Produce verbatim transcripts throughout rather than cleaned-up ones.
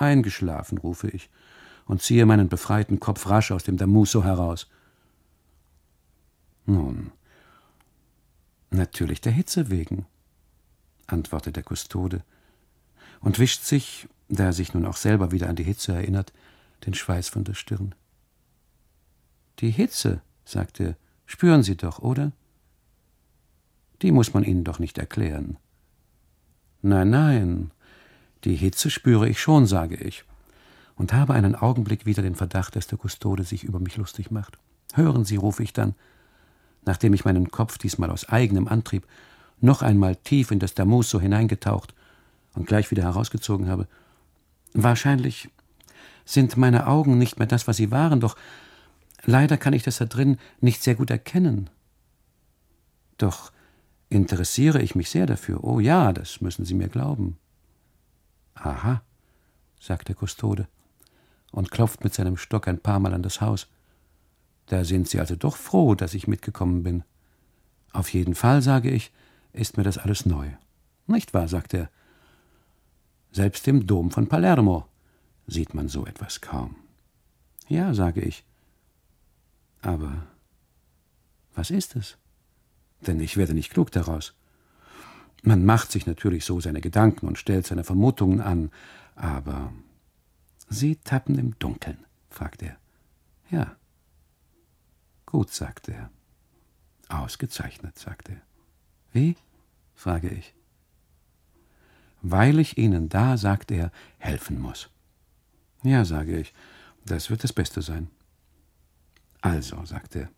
Eingeschlafen, rufe ich und ziehe meinen befreiten Kopf rasch aus dem Damuso heraus. Nun, natürlich der Hitze wegen, antwortet der Kustode und wischt sich, da er sich nun auch selber wieder an die Hitze erinnert, den Schweiß von der Stirn. Die Hitze, sagt er, spüren Sie doch, oder? Die muss man Ihnen doch nicht erklären. Nein, nein, die Hitze spüre ich schon, sage ich, und habe einen Augenblick wieder den Verdacht, dass der Kustode sich über mich lustig macht. Hören Sie, rufe ich dann, nachdem ich meinen Kopf diesmal aus eigenem Antrieb noch einmal tief in das Damuso hineingetaucht und gleich wieder herausgezogen habe. Wahrscheinlich sind meine Augen nicht mehr das, was sie waren, doch leider kann ich das da drin nicht sehr gut erkennen. Doch interessiere ich mich sehr dafür. Oh ja, das müssen Sie mir glauben. Aha, sagt der Kustode und klopft mit seinem Stock ein paar Mal an das Haus. Da sind Sie also doch froh, dass ich mitgekommen bin. Auf jeden Fall, sage ich, ist mir das alles neu. Nicht wahr, sagt er. Selbst im Dom von Palermo sieht man so etwas kaum. Ja, sage ich. Aber was ist es? Denn ich werde nicht klug daraus. Man macht sich natürlich so seine Gedanken und stellt seine Vermutungen an, aber Sie tappen im Dunkeln, fragt er. Ja. Gut, sagt er. Ausgezeichnet, sagt er. Wie? frage ich. Weil ich Ihnen da, sagt er, helfen muss. Ja, sage ich, das wird das Beste sein. Also, sagt er.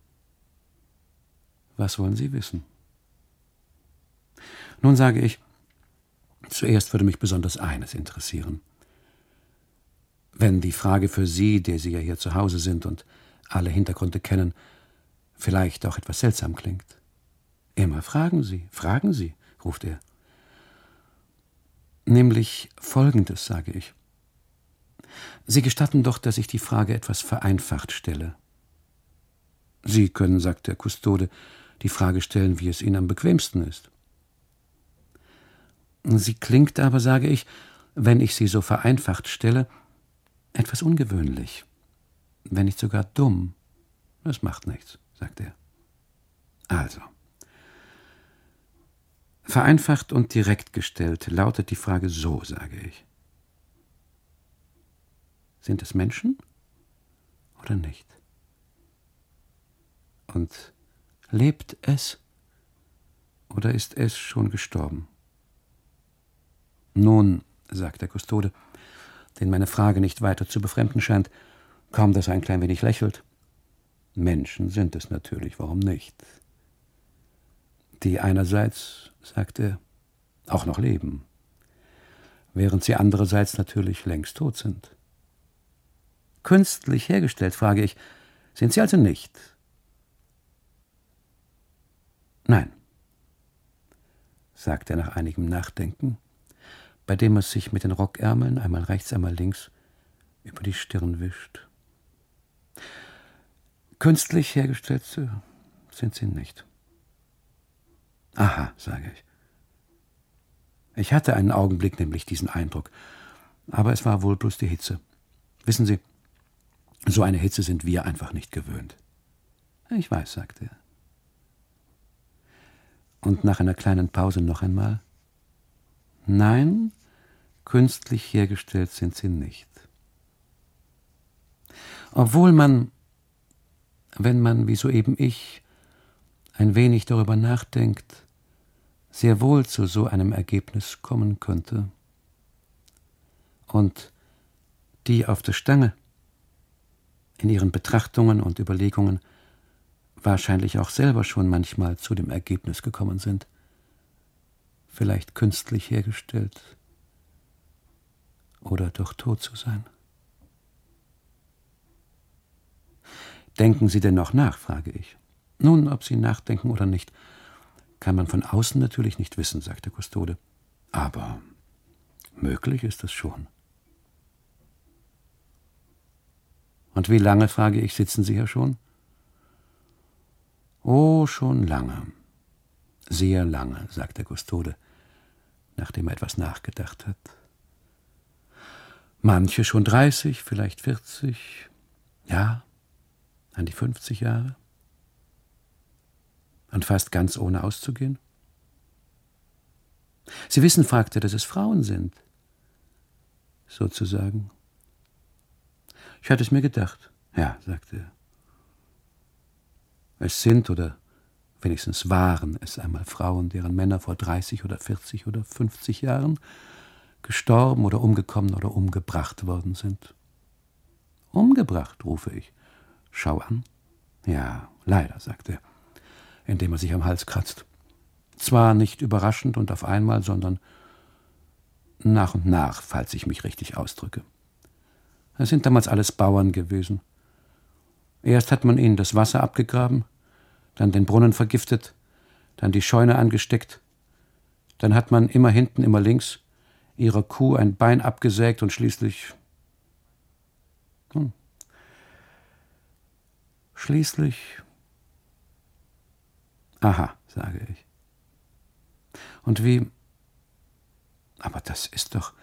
Was wollen Sie wissen? Nun, sage ich, zuerst würde mich besonders eines interessieren. Wenn die Frage für Sie, der Sie ja hier zu Hause sind und alle Hintergründe kennen, vielleicht auch etwas seltsam klingt. Immer fragen Sie, fragen Sie, ruft er. Nämlich Folgendes, sage ich. Sie gestatten doch, dass ich die Frage etwas vereinfacht stelle. Sie können, sagt der Kustode, die Frage stellen, wie es Ihnen am bequemsten ist. Sie klingt aber, sage ich, wenn ich sie so vereinfacht stelle, etwas ungewöhnlich, wenn nicht sogar dumm. Das macht nichts, sagt er. Also, vereinfacht und direkt gestellt lautet die Frage so, sage ich. Sind es Menschen oder nicht? Und lebt es oder ist es schon gestorben? Nun, sagt der Kustode, den meine Frage nicht weiter zu befremden scheint, kaum dass er ein klein wenig lächelt. Menschen sind es natürlich, warum nicht? Die einerseits, sagt er, auch noch leben, während sie andererseits natürlich längst tot sind. Künstlich hergestellt, frage ich, sind sie also nicht? Nein, sagt er nach einigem Nachdenken, bei dem er sich mit den Rockärmeln einmal rechts, einmal links über die Stirn wischt. Künstlich hergestellt sind sie nicht. Aha, sage ich. Ich hatte einen Augenblick nämlich diesen Eindruck, aber es war wohl bloß die Hitze. Wissen Sie, so eine Hitze sind wir einfach nicht gewöhnt. Ich weiß, sagte er. Und nach einer kleinen Pause noch einmal. Nein, künstlich hergestellt sind sie nicht. Obwohl man, wenn man, wie soeben ich, ein wenig darüber nachdenkt, sehr wohl zu so einem Ergebnis kommen könnte. Und die auf der Stange in ihren Betrachtungen und Überlegungen wahrscheinlich auch selber schon manchmal zu dem Ergebnis gekommen sind, vielleicht künstlich hergestellt oder doch tot zu sein. Denken Sie denn noch nach, frage ich. Nun, ob Sie nachdenken oder nicht, kann man von außen natürlich nicht wissen, sagt der Kustode. Aber möglich ist es schon. Und wie lange, frage ich, sitzen Sie hier schon? Oh, schon lange. Sehr lange, sagt der Kustode, nachdem er etwas nachgedacht hat. Manche schon dreißig, vielleicht vierzig, ja, an die fünfzig Jahre. Und fast ganz ohne auszugehen. Sie wissen, fragte er, dass es Frauen sind, sozusagen. Ich hatte es mir gedacht. Ja, sagte er. Es sind oder wenigstens waren es einmal Frauen, deren Männer vor dreißig oder vierzig oder fünfzig Jahren gestorben oder umgekommen oder umgebracht worden sind. Umgebracht, rufe ich. Schau an. Ja, leider, sagte er, indem er sich am Hals kratzt. Zwar nicht überraschend und auf einmal, sondern nach und nach, falls ich mich richtig ausdrücke. Es sind damals alles Bauern gewesen. Erst hat man ihnen das Wasser abgegraben, dann den Brunnen vergiftet, dann die Scheune angesteckt, dann hat man immer hinten, immer links ihrer Kuh ein Bein abgesägt und schließlich... Hm, schließlich... Aha, sage ich. Und wie... Aber das ist doch...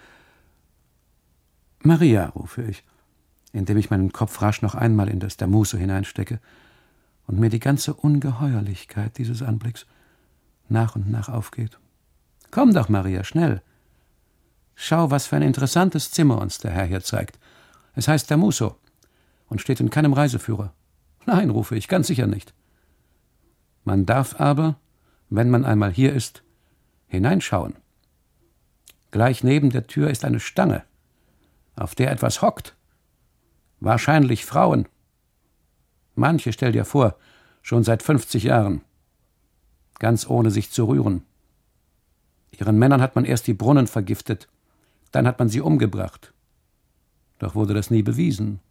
Maria, rufe ich, indem ich meinen Kopf rasch noch einmal in das Damuso hineinstecke und mir die ganze Ungeheuerlichkeit dieses Anblicks nach und nach aufgeht. Komm doch, Maria, schnell. Schau, was für ein interessantes Zimmer uns der Herr hier zeigt. Es heißt Damuso und steht in keinem Reiseführer. Nein, rufe ich, ganz sicher nicht. Man darf aber, wenn man einmal hier ist, hineinschauen. Gleich neben der Tür ist eine Stange, auf der etwas hockt. Wahrscheinlich Frauen. Manche, stell dir vor, schon seit fünfzig Jahren. Ganz ohne sich zu rühren. Ihren Männern hat man erst die Brunnen vergiftet, dann hat man sie umgebracht. Doch wurde das nie bewiesen.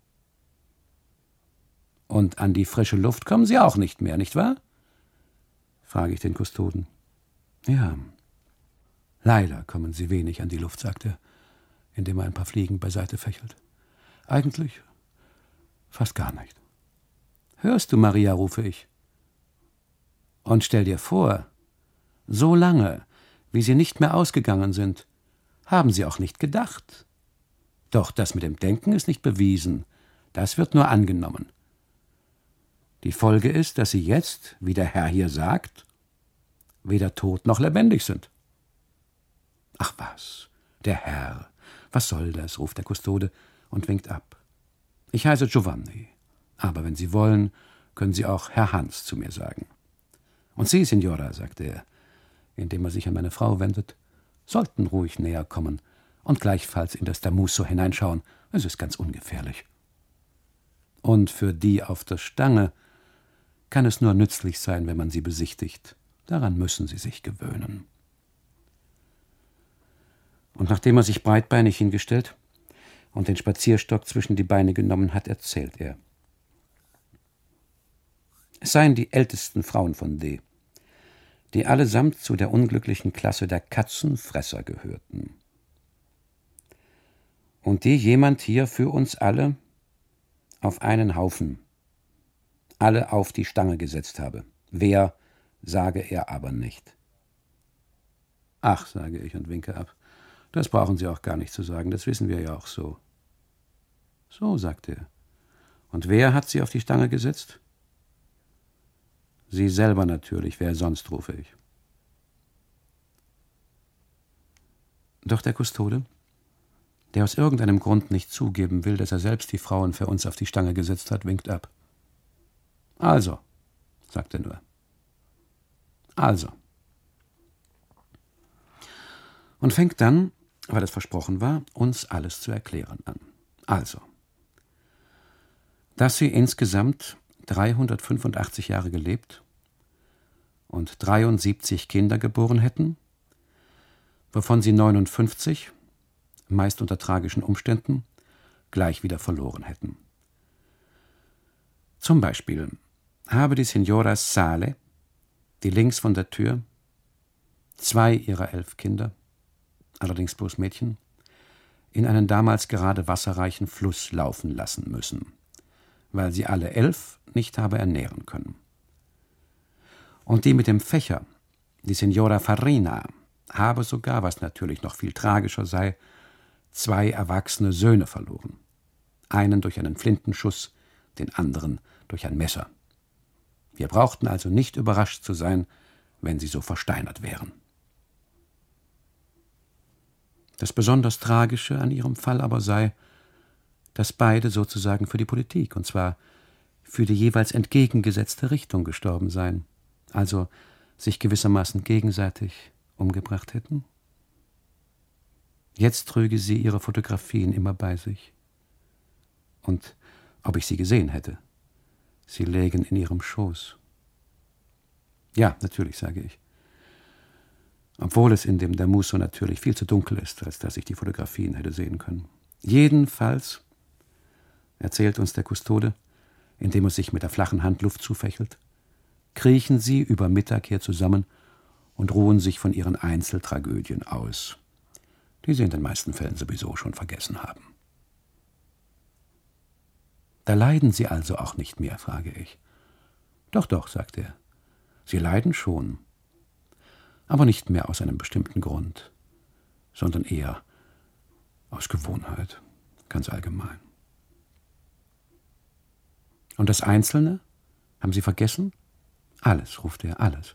Und an die frische Luft kommen sie auch nicht mehr, nicht wahr? Frage ich den Kustoden. Ja, leider kommen sie wenig an die Luft, sagt er, indem er ein paar Fliegen beiseite fächelt. Eigentlich fast gar nicht. Hörst du, Maria, rufe ich. Und stell dir vor, so lange, wie sie nicht mehr ausgegangen sind, haben sie auch nicht gedacht. Doch das mit dem Denken ist nicht bewiesen, das wird nur angenommen. Die Folge ist, dass sie jetzt, wie der Herr hier sagt, weder tot noch lebendig sind. Ach was, der Herr, was soll das, ruft der Kustode und winkt ab. Ich heiße Giovanni, aber wenn Sie wollen, können Sie auch Herr Hans zu mir sagen. Und Sie, Signora, sagte er, indem er sich an meine Frau wendet, sollten ruhig näher kommen und gleichfalls in das Damuso hineinschauen. Es ist ganz ungefährlich. Und für die auf der Stange kann es nur nützlich sein, wenn man sie besichtigt. Daran müssen sie sich gewöhnen. Und nachdem er sich breitbeinig hingestellt und den Spazierstock zwischen die Beine genommen hat, erzählt er. Es seien die ältesten Frauen von D., die allesamt zu der unglücklichen Klasse der Katzenfresser gehörten. Und die jemand hier für uns alle auf einen Haufen, alle auf die Stange gesetzt habe. Wer, sage er aber nicht. Ach, sage ich und winke ab, das brauchen Sie auch gar nicht zu sagen, das wissen wir ja auch so. So, sagte er. Und wer hat Sie auf die Stange gesetzt? Sie selber natürlich, wer sonst, rufe ich. Doch der Kustode, der aus irgendeinem Grund nicht zugeben will, dass er selbst die Frauen für uns auf die Stange gesetzt hat, winkt ab. Also, sagt er nur. Also. Und fängt dann, weil es versprochen war, uns alles zu erklären an. Also, dass sie insgesamt dreihundertfünfundachtzig Jahre gelebt und dreiundsiebzig Kinder geboren hätten, wovon sie neunundfünfzig, meist unter tragischen Umständen, gleich wieder verloren hätten. Zum Beispiel habe die Signora Sale, die links von der Tür, zwei ihrer elf Kinder, allerdings bloß Mädchen, in einen damals gerade wasserreichen Fluss laufen lassen müssen, weil sie alle elf nicht habe ernähren können. Und die mit dem Fächer, die Signora Farina, habe sogar, was natürlich noch viel tragischer sei, zwei erwachsene Söhne verloren. Einen durch einen Flintenschuss, den anderen durch ein Messer. Wir brauchten also nicht überrascht zu sein, wenn sie so versteinert wären. Das besonders Tragische an ihrem Fall aber sei, dass beide sozusagen für die Politik, und zwar für die jeweils entgegengesetzte Richtung gestorben seien, also sich gewissermaßen gegenseitig umgebracht hätten. Jetzt trüge sie ihre Fotografien immer bei sich. Und ob ich sie gesehen hätte, sie lägen in ihrem Schoß. Ja, natürlich, sage ich. Obwohl es in dem Damuso natürlich viel zu dunkel ist, als dass ich die Fotografien hätte sehen können. Jedenfalls, erzählt uns der Kustode, indem er sich mit der flachen Hand Luft zufächelt, kriechen sie über Mittag her zusammen und ruhen sich von ihren Einzeltragödien aus, die sie in den meisten Fällen sowieso schon vergessen haben. Da leiden Sie also auch nicht mehr, frage ich. Doch, doch, sagt er. Sie leiden schon, aber nicht mehr aus einem bestimmten Grund, sondern eher aus Gewohnheit, ganz allgemein. Und das Einzelne? Haben Sie vergessen? Alles, ruft er, alles.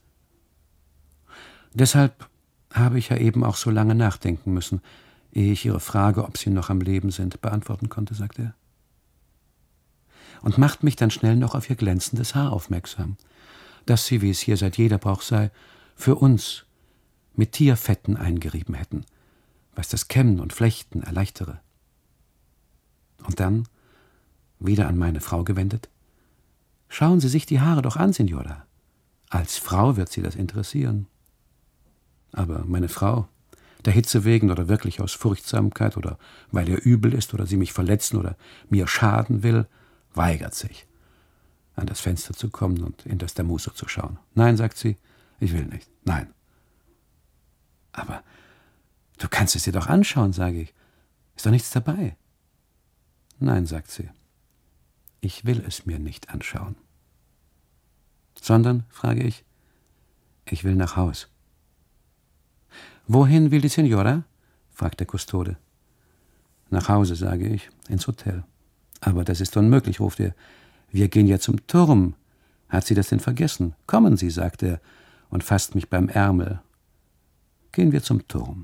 Deshalb habe ich ja eben auch so lange nachdenken müssen, ehe ich Ihre Frage, ob Sie noch am Leben sind, beantworten konnte, sagt er. Und macht mich dann schnell noch auf ihr glänzendes Haar aufmerksam, das sie, wie es hier seit jeder Brauch sei, für uns mit Tierfetten eingerieben hätten, was das Kämmen und Flechten erleichtere. Und dann, wieder an meine Frau gewendet, schauen Sie sich die Haare doch an, Signora. Als Frau wird Sie das interessieren. Aber meine Frau, der Hitze wegen oder wirklich aus Furchtsamkeit oder weil ihr übel ist oder sie mich verletzen oder mir schaden will, weigert sich, an das Fenster zu kommen und in das Damuso zu schauen. Nein, sagt sie, ich will nicht. Nein. Aber du kannst es dir doch anschauen, sage ich. Ist doch nichts dabei. Nein, sagt sie, ich will es mir nicht anschauen. Sondern, frage ich, ich will nach Haus. Wohin will die Signora? Fragt der Kustode. Nach Hause, sage ich, ins Hotel. Aber das ist unmöglich, ruft er. Wir gehen ja zum Turm. Hat sie das denn vergessen? Kommen Sie, sagt er und fasst mich beim Ärmel. Gehen wir zum Turm.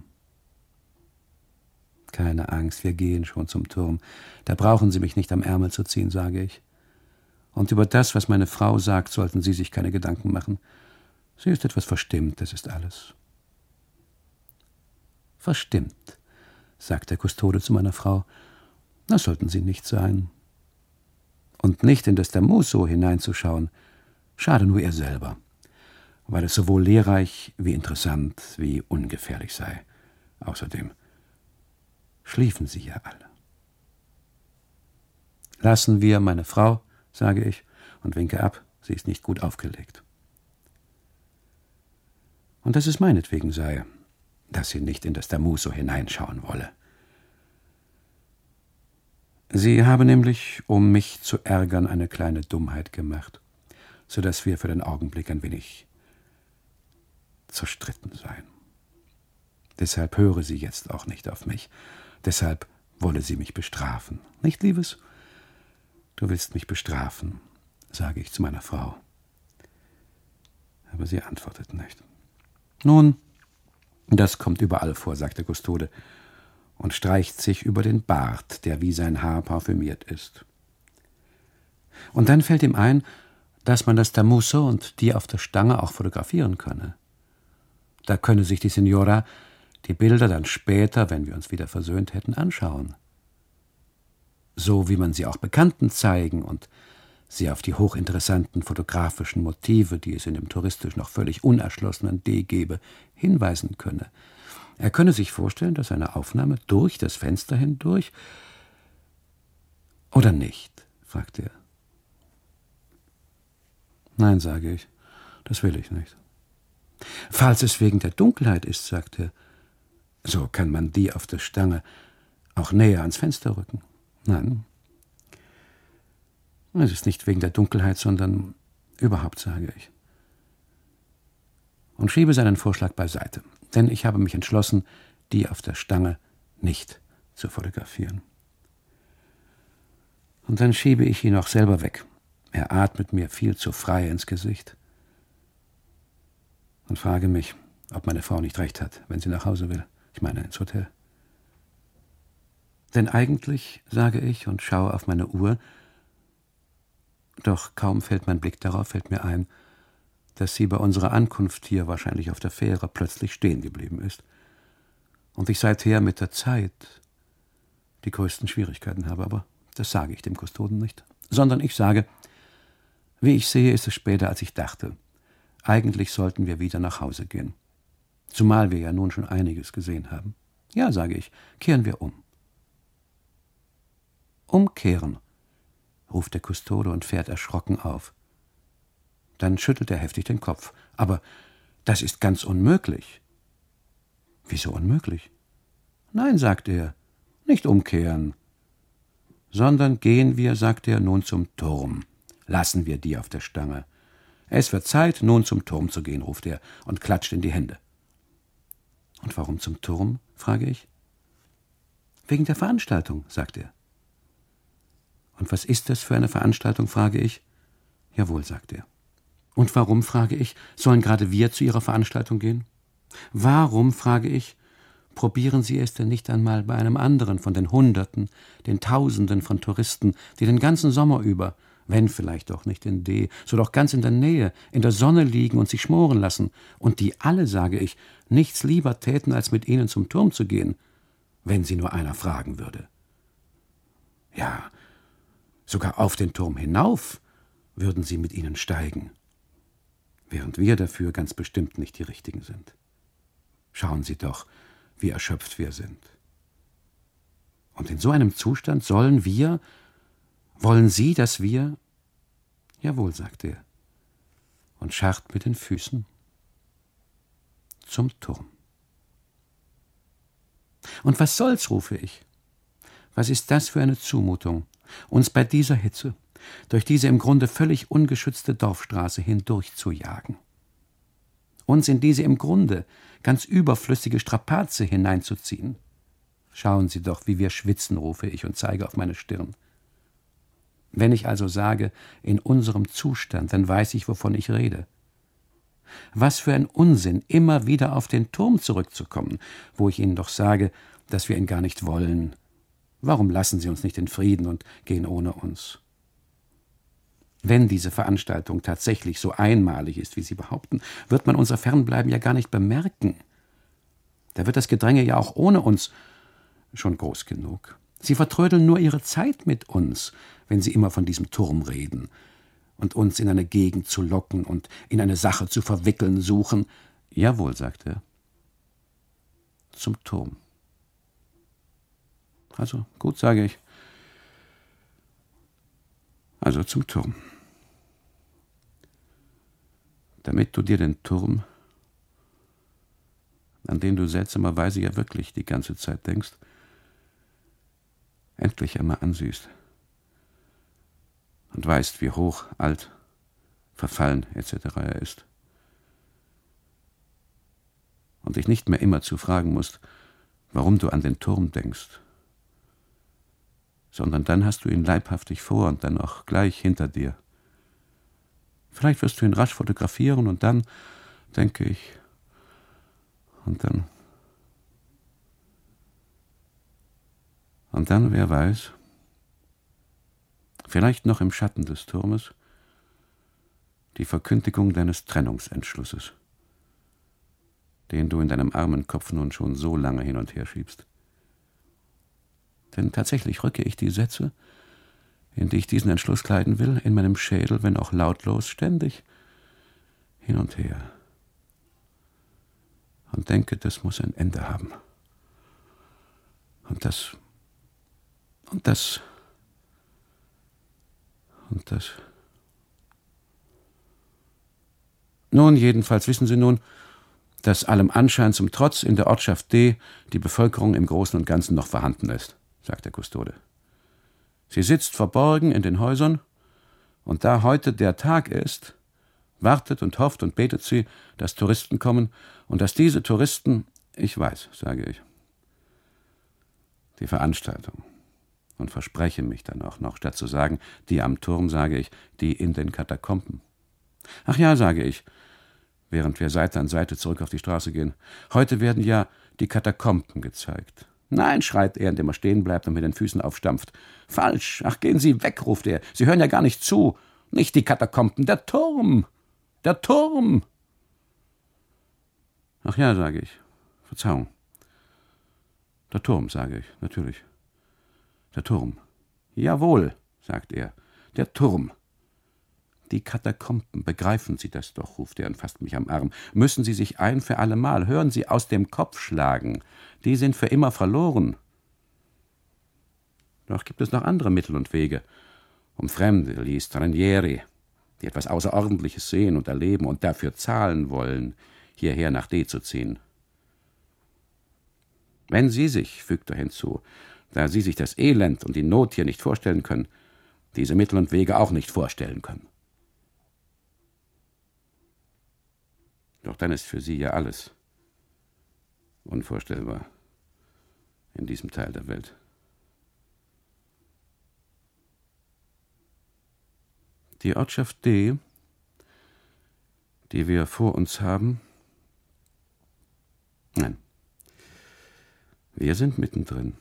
Keine Angst, wir gehen schon zum Turm. Da brauchen Sie mich nicht am Ärmel zu ziehen, sage ich. Und über das, was meine Frau sagt, sollten Sie sich keine Gedanken machen. Sie ist etwas verstimmt, das ist alles. Verstimmt, sagt der Kustode zu meiner Frau. Das sollten Sie nicht sein. Und nicht in das Damuso hineinzuschauen, schade nur ihr selber, weil es sowohl lehrreich wie interessant wie ungefährlich sei. Außerdem schliefen Sie ja alle. Lassen wir meine Frau, sage ich und winke ab, sie ist nicht gut aufgelegt. Und dass es meinetwegen sei, dass sie nicht in das Damuso hineinschauen wolle. Sie habe nämlich, um mich zu ärgern, eine kleine Dummheit gemacht, so dass wir für den Augenblick ein wenig zerstritten seien. Deshalb höre sie jetzt auch nicht auf mich. Deshalb wolle sie mich bestrafen. Nicht, Liebes? Du willst mich bestrafen, sage ich zu meiner Frau. Aber sie antwortet nicht. Nun, das kommt überall vor, sagt der Kustode und streicht sich über den Bart, der wie sein Haar parfümiert ist. Und dann fällt ihm ein, dass man das Damuso und die auf der Stange auch fotografieren könne. Da könne sich die Signora die Bilder dann später, wenn wir uns wieder versöhnt hätten, anschauen. So wie man sie auch Bekannten zeigen und sie auf die hochinteressanten fotografischen Motive, die es in dem touristisch noch völlig unerschlossenen D gebe, hinweisen könne. Er könne sich vorstellen, dass eine Aufnahme durch das Fenster hindurch oder nicht, fragt er. Nein, sage ich, das will ich nicht. Falls es wegen der Dunkelheit ist, sagt er, so kann man die auf der Stange auch näher ans Fenster rücken. Nein, es ist nicht wegen der Dunkelheit, sondern überhaupt, sage ich. Und schiebe seinen Vorschlag beiseite, denn ich habe mich entschlossen, die auf der Stange nicht zu fotografieren. Und dann schiebe ich ihn auch selber weg. Er atmet mir viel zu frei ins Gesicht. Und frage mich, ob meine Frau nicht recht hat, wenn sie nach Hause will. Ich meine, ins Hotel. Denn eigentlich, sage ich und schaue auf meine Uhr, doch kaum fällt mein Blick darauf, fällt mir ein, dass sie bei unserer Ankunft hier wahrscheinlich auf der Fähre plötzlich stehen geblieben ist und ich seither mit der Zeit die größten Schwierigkeiten habe. Aber das sage ich dem Kustoden nicht, sondern ich sage, wie ich sehe, ist es später, als ich dachte. Eigentlich sollten wir wieder nach Hause gehen, zumal wir ja nun schon einiges gesehen haben. Ja, sage ich, kehren wir um. Umkehren, ruft der Kustode und fährt erschrocken auf. Dann schüttelt er heftig den Kopf. Aber das ist ganz unmöglich. Wieso unmöglich? Nein, sagt er, nicht umkehren, sondern gehen wir, sagt er, nun zum Turm. Lassen wir die auf der Stange. Es wird Zeit, nun zum Turm zu gehen, ruft er und klatscht in die Hände. Und warum zum Turm, frage ich. Wegen der Veranstaltung, sagt er. Und was ist das für eine Veranstaltung, frage ich. Jawohl, sagt er. Und warum, frage ich, sollen gerade wir zu Ihrer Veranstaltung gehen? Warum, frage ich, probieren Sie es denn nicht einmal bei einem anderen von den Hunderten, den Tausenden von Touristen, die den ganzen Sommer über, wenn vielleicht doch nicht in D, so doch ganz in der Nähe, in der Sonne liegen und sich schmoren lassen, und die alle, sage ich, nichts lieber täten, als mit Ihnen zum Turm zu gehen, wenn sie nur einer fragen würde. Ja, sogar auf den Turm hinauf würden sie mit Ihnen steigen, während wir dafür ganz bestimmt nicht die Richtigen sind. Schauen Sie doch, wie erschöpft wir sind. Und in so einem Zustand sollen wir, wollen Sie, dass wir? Jawohl, sagt er und scharrt mit den Füßen zum Turm. Und was soll's, rufe ich. Was ist das für eine Zumutung, uns bei dieser Hitze durch diese im Grunde völlig ungeschützte Dorfstraße hindurch zu jagen, uns in diese im Grunde ganz überflüssige Strapaze hineinzuziehen. Schauen Sie doch, wie wir schwitzen, rufe ich und zeige auf meine Stirn. Wenn ich also sage, in unserem Zustand, dann weiß ich, wovon ich rede. Was für ein Unsinn, immer wieder auf den Turm zurückzukommen, wo ich Ihnen doch sage, dass wir ihn gar nicht wollen. Warum lassen Sie uns nicht in Frieden und gehen ohne uns? Wenn diese Veranstaltung tatsächlich so einmalig ist, wie Sie behaupten, wird man unser Fernbleiben ja gar nicht bemerken. Da wird das Gedränge ja auch ohne uns schon groß genug. Sie vertrödeln nur Ihre Zeit mit uns, wenn Sie immer von diesem Turm reden und uns in eine Gegend zu locken und in eine Sache zu verwickeln suchen. Jawohl, sagt er. Zum Turm. Also, gut, sage ich. Also zum Turm. Damit du dir den Turm, an den du seltsamerweise ja wirklich die ganze Zeit denkst, endlich einmal ansiehst und weißt, wie hoch, alt, verfallen et cetera er ist. Und dich nicht mehr immer zu fragen musst, warum du an den Turm denkst, sondern dann hast du ihn leibhaftig vor und dann auch gleich hinter dir. Vielleicht wirst du ihn rasch fotografieren und dann, denke ich, und dann, und dann, wer weiß, vielleicht noch im Schatten des Turmes, die Verkündigung deines Trennungsentschlusses, den du in deinem armen Kopf nun schon so lange hin und her schiebst. Denn tatsächlich rücke ich die Sätze, in die ich diesen Entschluss kleiden will, in meinem Schädel, wenn auch lautlos, ständig hin und her. Und denke, das muss ein Ende haben. Und das, und das, und das. Nun, jedenfalls wissen Sie nun, dass allem Anschein zum Trotz in der Ortschaft D die Bevölkerung im Großen und Ganzen noch vorhanden ist, sagt der Kustode. Sie sitzt verborgen in den Häusern, und da heute der Tag ist, wartet und hofft und betet sie, dass Touristen kommen und dass diese Touristen, ich weiß, sage ich, die Veranstaltung und verspreche mich dann auch noch, statt zu sagen, die am Turm, sage ich, die in den Katakomben. Ach ja, sage ich, während wir Seite an Seite zurück auf die Straße gehen, heute werden ja die Katakomben gezeigt. Nein, schreit er, indem er stehen bleibt und mit den Füßen aufstampft. Falsch, ach, gehen Sie weg, ruft er, Sie hören ja gar nicht zu. Nicht die Katakomben, der Turm, der Turm. Ach ja, sage ich, Verzeihung. Der Turm, sage ich, natürlich. Der Turm. Jawohl, sagt er, der Turm. Die Katakomben, begreifen Sie das doch, ruft er und fasst mich am Arm. Müssen Sie sich ein für allemal, hören Sie, aus dem Kopf schlagen. Die sind für immer verloren. Doch gibt es noch andere Mittel und Wege, um Fremde, gli stranieri, die etwas Außerordentliches sehen und erleben und dafür zahlen wollen, hierher nach D zu ziehen. Wenn Sie sich, fügt er hinzu, da Sie sich das Elend und die Not hier nicht vorstellen können, diese Mittel und Wege auch nicht vorstellen können. Doch dann ist für Sie ja alles unvorstellbar in diesem Teil der Welt. Die Ortschaft D, die wir vor uns haben, nein, wir sind mittendrin,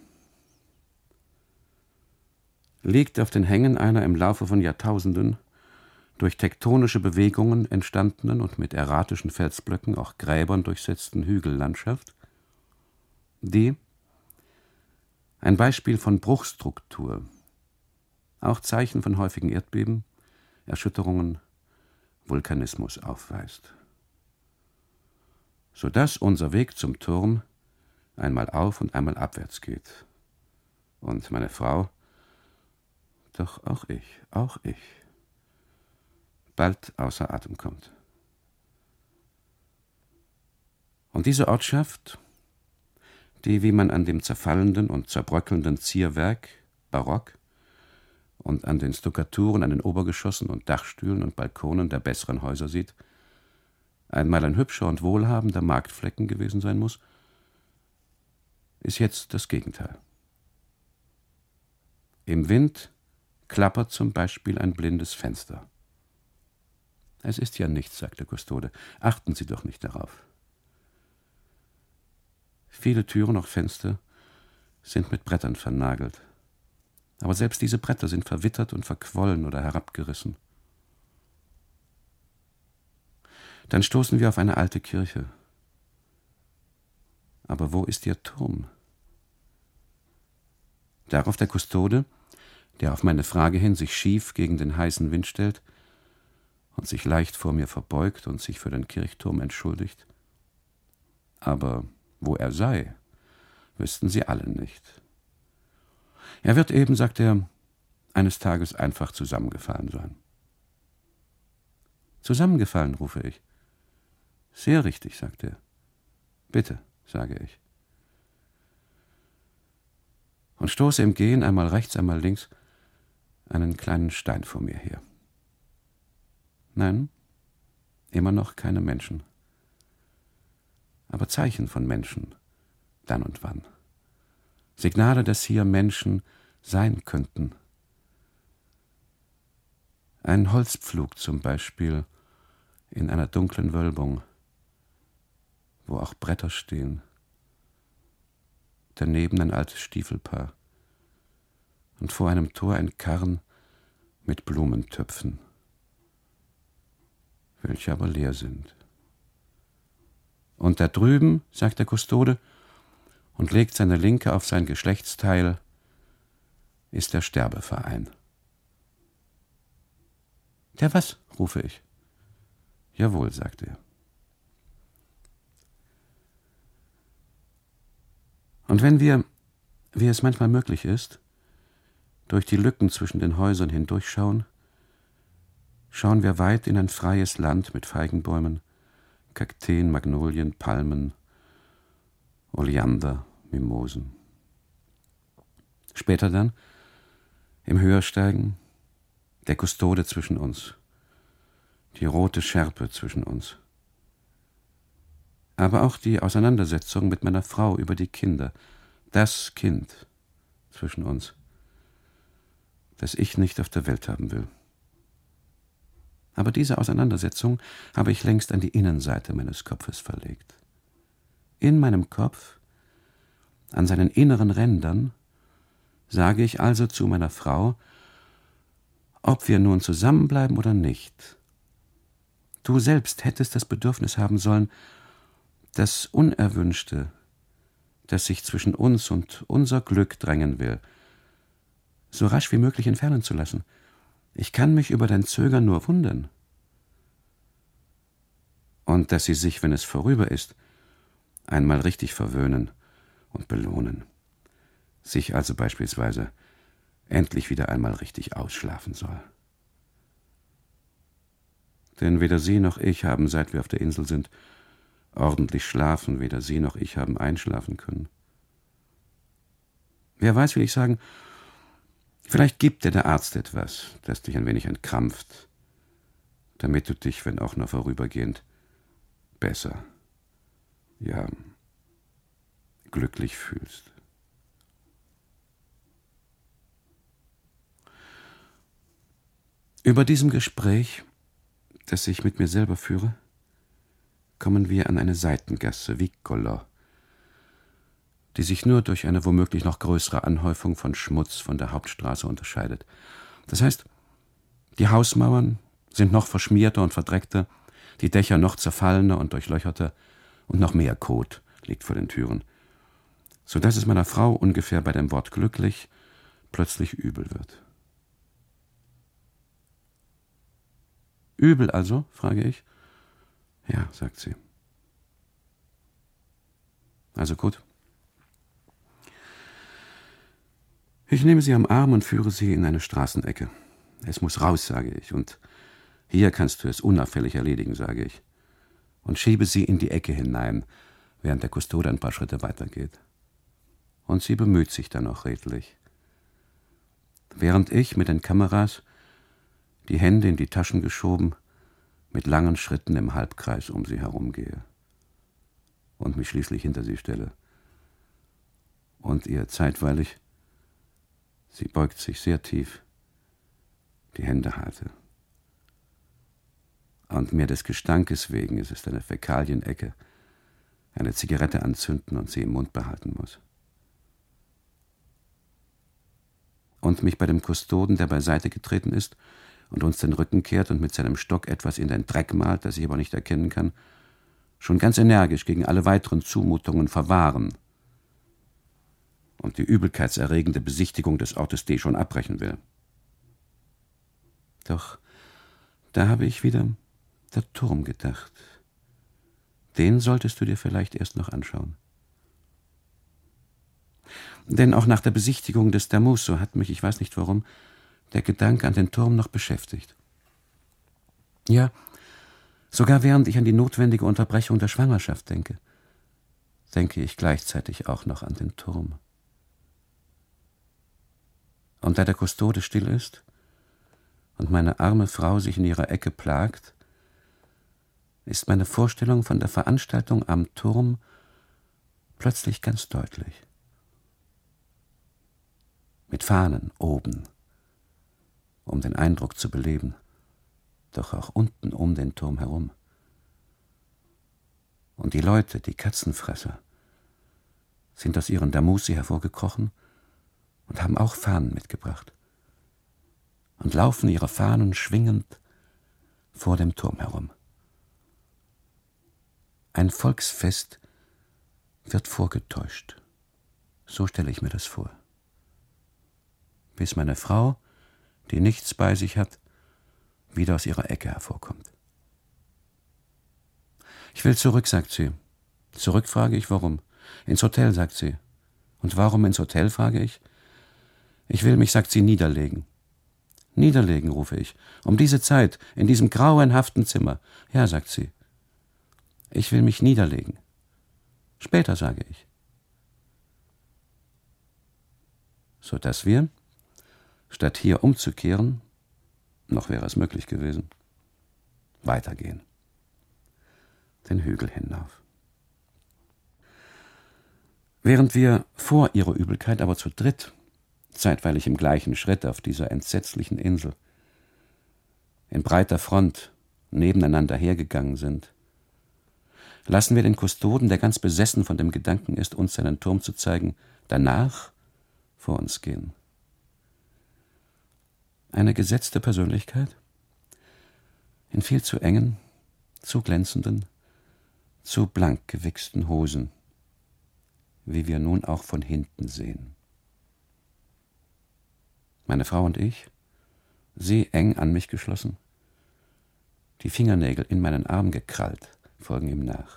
liegt auf den Hängen einer im Laufe von Jahrtausenden durch tektonische Bewegungen entstandenen und mit erratischen Felsblöcken, auch Gräbern durchsetzten Hügellandschaft, die ein Beispiel von Bruchstruktur, auch Zeichen von häufigen Erdbeben, Erschütterungen, Vulkanismus aufweist, sodass unser Weg zum Turm einmal auf und einmal abwärts geht. Und meine Frau, doch auch ich, auch ich, bald außer Atem kommt. Und diese Ortschaft, die, wie man an dem zerfallenden und zerbröckelnden Zierwerk, barock, und an den Stuckaturen, an den Obergeschossen und Dachstühlen und Balkonen der besseren Häuser sieht, einmal ein hübscher und wohlhabender Marktflecken gewesen sein muss, ist jetzt das Gegenteil. Im Wind klappert zum Beispiel ein blindes Fenster. Es ist ja nichts, sagt der Kustode. Achten Sie doch nicht darauf. Viele Türen, auch Fenster, sind mit Brettern vernagelt. Aber selbst diese Bretter sind verwittert und verquollen oder herabgerissen. Dann stoßen wir auf eine alte Kirche. Aber wo ist ihr Turm? Darauf der Kustode, der auf meine Frage hin sich schief gegen den heißen Wind stellt und sich leicht vor mir verbeugt und sich für den Kirchturm entschuldigt. Aber wo er sei, wüssten sie alle nicht. Er wird eben, sagt er, eines Tages einfach zusammengefallen sein. Zusammengefallen, rufe ich. Sehr richtig, sagt er. Bitte, sage ich. Und stoße im Gehen einmal rechts, einmal links einen kleinen Stein vor mir her. Nein, immer noch keine Menschen. Aber Zeichen von Menschen, dann und wann. Signale, dass hier Menschen sein könnten. Ein Holzpflug zum Beispiel in einer dunklen Wölbung, wo auch Bretter stehen. Daneben ein altes Stiefelpaar und vor einem Tor ein Karren mit Blumentöpfen, welche aber leer sind. Und da drüben, sagt der Kustode und legt seine Linke auf sein Geschlechtsteil, ist der Sterbeverein. Der was? Rufe ich. Jawohl, sagt er. Und wenn wir, wie es manchmal möglich ist, durch die Lücken zwischen den Häusern hindurchschauen, schauen wir weit in ein freies Land mit Feigenbäumen, Kakteen, Magnolien, Palmen, Oleander, Mimosen. Später dann, im Höhersteigen, der Kustode zwischen uns, die rote Schärpe zwischen uns. Aber auch die Auseinandersetzung mit meiner Frau über die Kinder, das Kind, zwischen uns, das ich nicht auf der Welt haben will. Aber diese Auseinandersetzung habe ich längst an die Innenseite meines Kopfes verlegt. In meinem Kopf, an seinen inneren Rändern, sage ich also zu meiner Frau, ob wir nun zusammenbleiben oder nicht. Du selbst hättest das Bedürfnis haben sollen, das Unerwünschte, das sich zwischen uns und unser Glück drängen will, so rasch wie möglich entfernen zu lassen. Ich kann mich über dein Zögern nur wundern. Und dass sie sich, wenn es vorüber ist, einmal richtig verwöhnen und belohnen. Sich also beispielsweise endlich wieder einmal richtig ausschlafen soll. Denn weder sie noch ich haben, seit wir auf der Insel sind, ordentlich schlafen, weder sie noch ich haben einschlafen können. Wer weiß, will ich sagen, vielleicht gibt dir der Arzt etwas, das dich ein wenig entkrampft, damit du dich, wenn auch nur vorübergehend, besser, ja, glücklich fühlst. Über diesem Gespräch, das ich mit mir selber führe, kommen wir an eine Seitengasse, Viccolo, die sich nur durch eine womöglich noch größere Anhäufung von Schmutz von der Hauptstraße unterscheidet. Das heißt, die Hausmauern sind noch verschmierter und verdreckter, die Dächer noch zerfallener und durchlöcherter, und noch mehr Kot liegt vor den Türen, so dass es meiner Frau ungefähr bei dem Wort glücklich plötzlich übel wird. Übel also? Frage ich. Ja, sagt sie. Also gut. Ich nehme sie am Arm und führe sie in eine Straßenecke. Es muss raus, sage ich, und hier kannst du es unauffällig erledigen, sage ich, und schiebe sie in die Ecke hinein, während der Kustode ein paar Schritte weitergeht. Und sie bemüht sich dann auch redlich. Während ich mit den Kameras, die Hände in die Taschen geschoben, mit langen Schritten im Halbkreis um sie herumgehe und mich schließlich hinter sie stelle und ihr zeitweilig, sie beugt sich sehr tief, die Hände halte. Und mir des Gestankes wegen, es ist eine Fäkalienecke, eine Zigarette anzünden und sie im Mund behalten muss. Und mich bei dem Kustoden, der beiseite getreten ist und uns den Rücken kehrt und mit seinem Stock etwas in den Dreck malt, das ich aber nicht erkennen kann, schon ganz energisch gegen alle weiteren Zumutungen verwahren und die übelkeitserregende Besichtigung des Ortes D schon abbrechen will. Doch da habe ich wieder der Turm gedacht. Den solltest du dir vielleicht erst noch anschauen. Denn auch nach der Besichtigung des Damuso hat mich, ich weiß nicht warum, der Gedanke an den Turm noch beschäftigt. Ja, sogar während ich an die notwendige Unterbrechung der Schwangerschaft denke, denke ich gleichzeitig auch noch an den Turm. Und da der Kustode still ist und meine arme Frau sich in ihrer Ecke plagt, ist meine Vorstellung von der Veranstaltung am Turm plötzlich ganz deutlich. Mit Fahnen oben, um den Eindruck zu beleben, doch auch unten um den Turm herum. Und die Leute, die Katzenfresser, sind aus ihren Damusi hervorgekrochen und haben auch Fahnen mitgebracht und laufen ihre Fahnen schwingend vor dem Turm herum. Ein Volksfest wird vorgetäuscht, so stelle ich mir das vor. Bis meine Frau, die nichts bei sich hat, wieder aus ihrer Ecke hervorkommt. Ich will zurück, sagt sie. Zurück, frage ich, warum? Ins Hotel, sagt sie. Und warum ins Hotel, frage ich. Ich will mich, sagt sie, niederlegen. Niederlegen, rufe ich. Um diese Zeit, in diesem grauenhaften Zimmer. Ja, sagt sie. Ich will mich niederlegen. Später, sage ich. So dass wir, statt hier umzukehren, noch wäre es möglich gewesen, weitergehen. Den Hügel hinauf. Während wir vor ihrer Übelkeit aber zu dritt zeitweilig im gleichen Schritt auf dieser entsetzlichen Insel, in breiter Front nebeneinander hergegangen sind. Lassen wir den Kustoden, der ganz besessen von dem Gedanken ist, uns seinen Turm zu zeigen, danach vor uns gehen. Eine gesetzte Persönlichkeit in viel zu engen, zu glänzenden, zu blank gewichsten Hosen, wie wir nun auch von hinten sehen. Meine Frau und ich, sie eng an mich geschlossen, die Fingernägel in meinen Arm gekrallt, folgen ihm nach.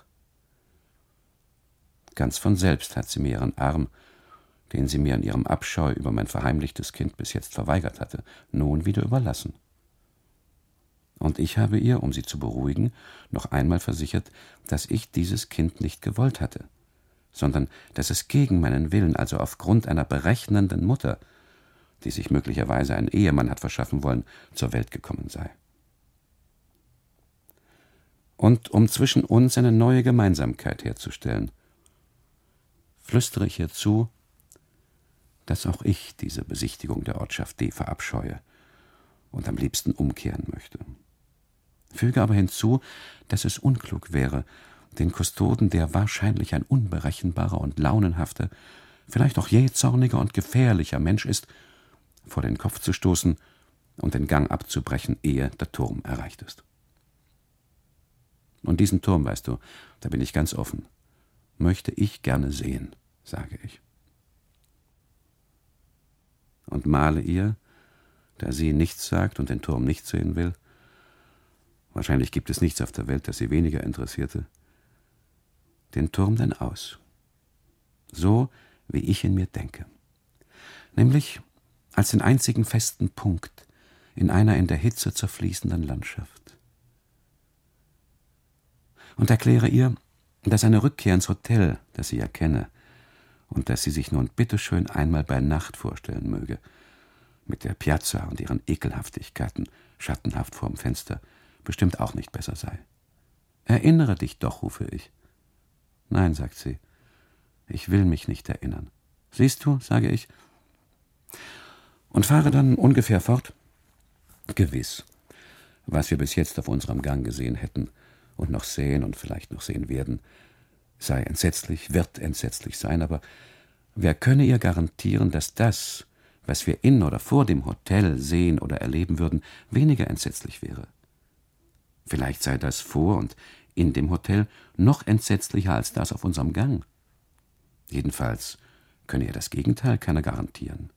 Ganz von selbst hat sie mir ihren Arm, den sie mir in ihrem Abscheu über mein verheimlichtes Kind bis jetzt verweigert hatte, nun wieder überlassen. Und ich habe ihr, um sie zu beruhigen, noch einmal versichert, dass ich dieses Kind nicht gewollt hatte, sondern dass es gegen meinen Willen, also aufgrund einer berechnenden Mutter, die sich möglicherweise einen Ehemann hat verschaffen wollen, zur Welt gekommen sei. Und um zwischen uns eine neue Gemeinsamkeit herzustellen, flüstere ich ihr zu, dass auch ich diese Besichtigung der Ortschaft D verabscheue und am liebsten umkehren möchte. Füge aber hinzu, dass es unklug wäre, den Kustoden, der wahrscheinlich ein unberechenbarer und launenhafter, vielleicht auch jähzorniger und gefährlicher Mensch ist, vor den Kopf zu stoßen und den Gang abzubrechen, ehe der Turm erreicht ist. Und diesen Turm, weißt du, da bin ich ganz offen, möchte ich gerne sehen, sage ich. Und male ihr, da sie nichts sagt und den Turm nicht sehen will, wahrscheinlich gibt es nichts auf der Welt, das sie weniger interessierte, den Turm dann aus, so wie ich ihn mir denke, nämlich als den einzigen festen Punkt in einer in der Hitze zerfließenden Landschaft. Und erkläre ihr, dass eine Rückkehr ins Hotel, das sie ja kenne, und dass sie sich nun bitteschön einmal bei Nacht vorstellen möge, mit der Piazza und ihren Ekelhaftigkeiten schattenhaft vorm Fenster, bestimmt auch nicht besser sei. Erinnere dich doch, rufe ich. Nein, sagt sie, ich will mich nicht erinnern. Siehst du, sage ich, und fahre dann ungefähr fort. Gewiss, was wir bis jetzt auf unserem Gang gesehen hätten und noch sehen und vielleicht noch sehen werden, sei entsetzlich, wird entsetzlich sein, aber wer könne ihr garantieren, dass das, was wir in oder vor dem Hotel sehen oder erleben würden, weniger entsetzlich wäre? Vielleicht sei das vor und in dem Hotel noch entsetzlicher als das auf unserem Gang. Jedenfalls könne ihr das Gegenteil keiner garantieren.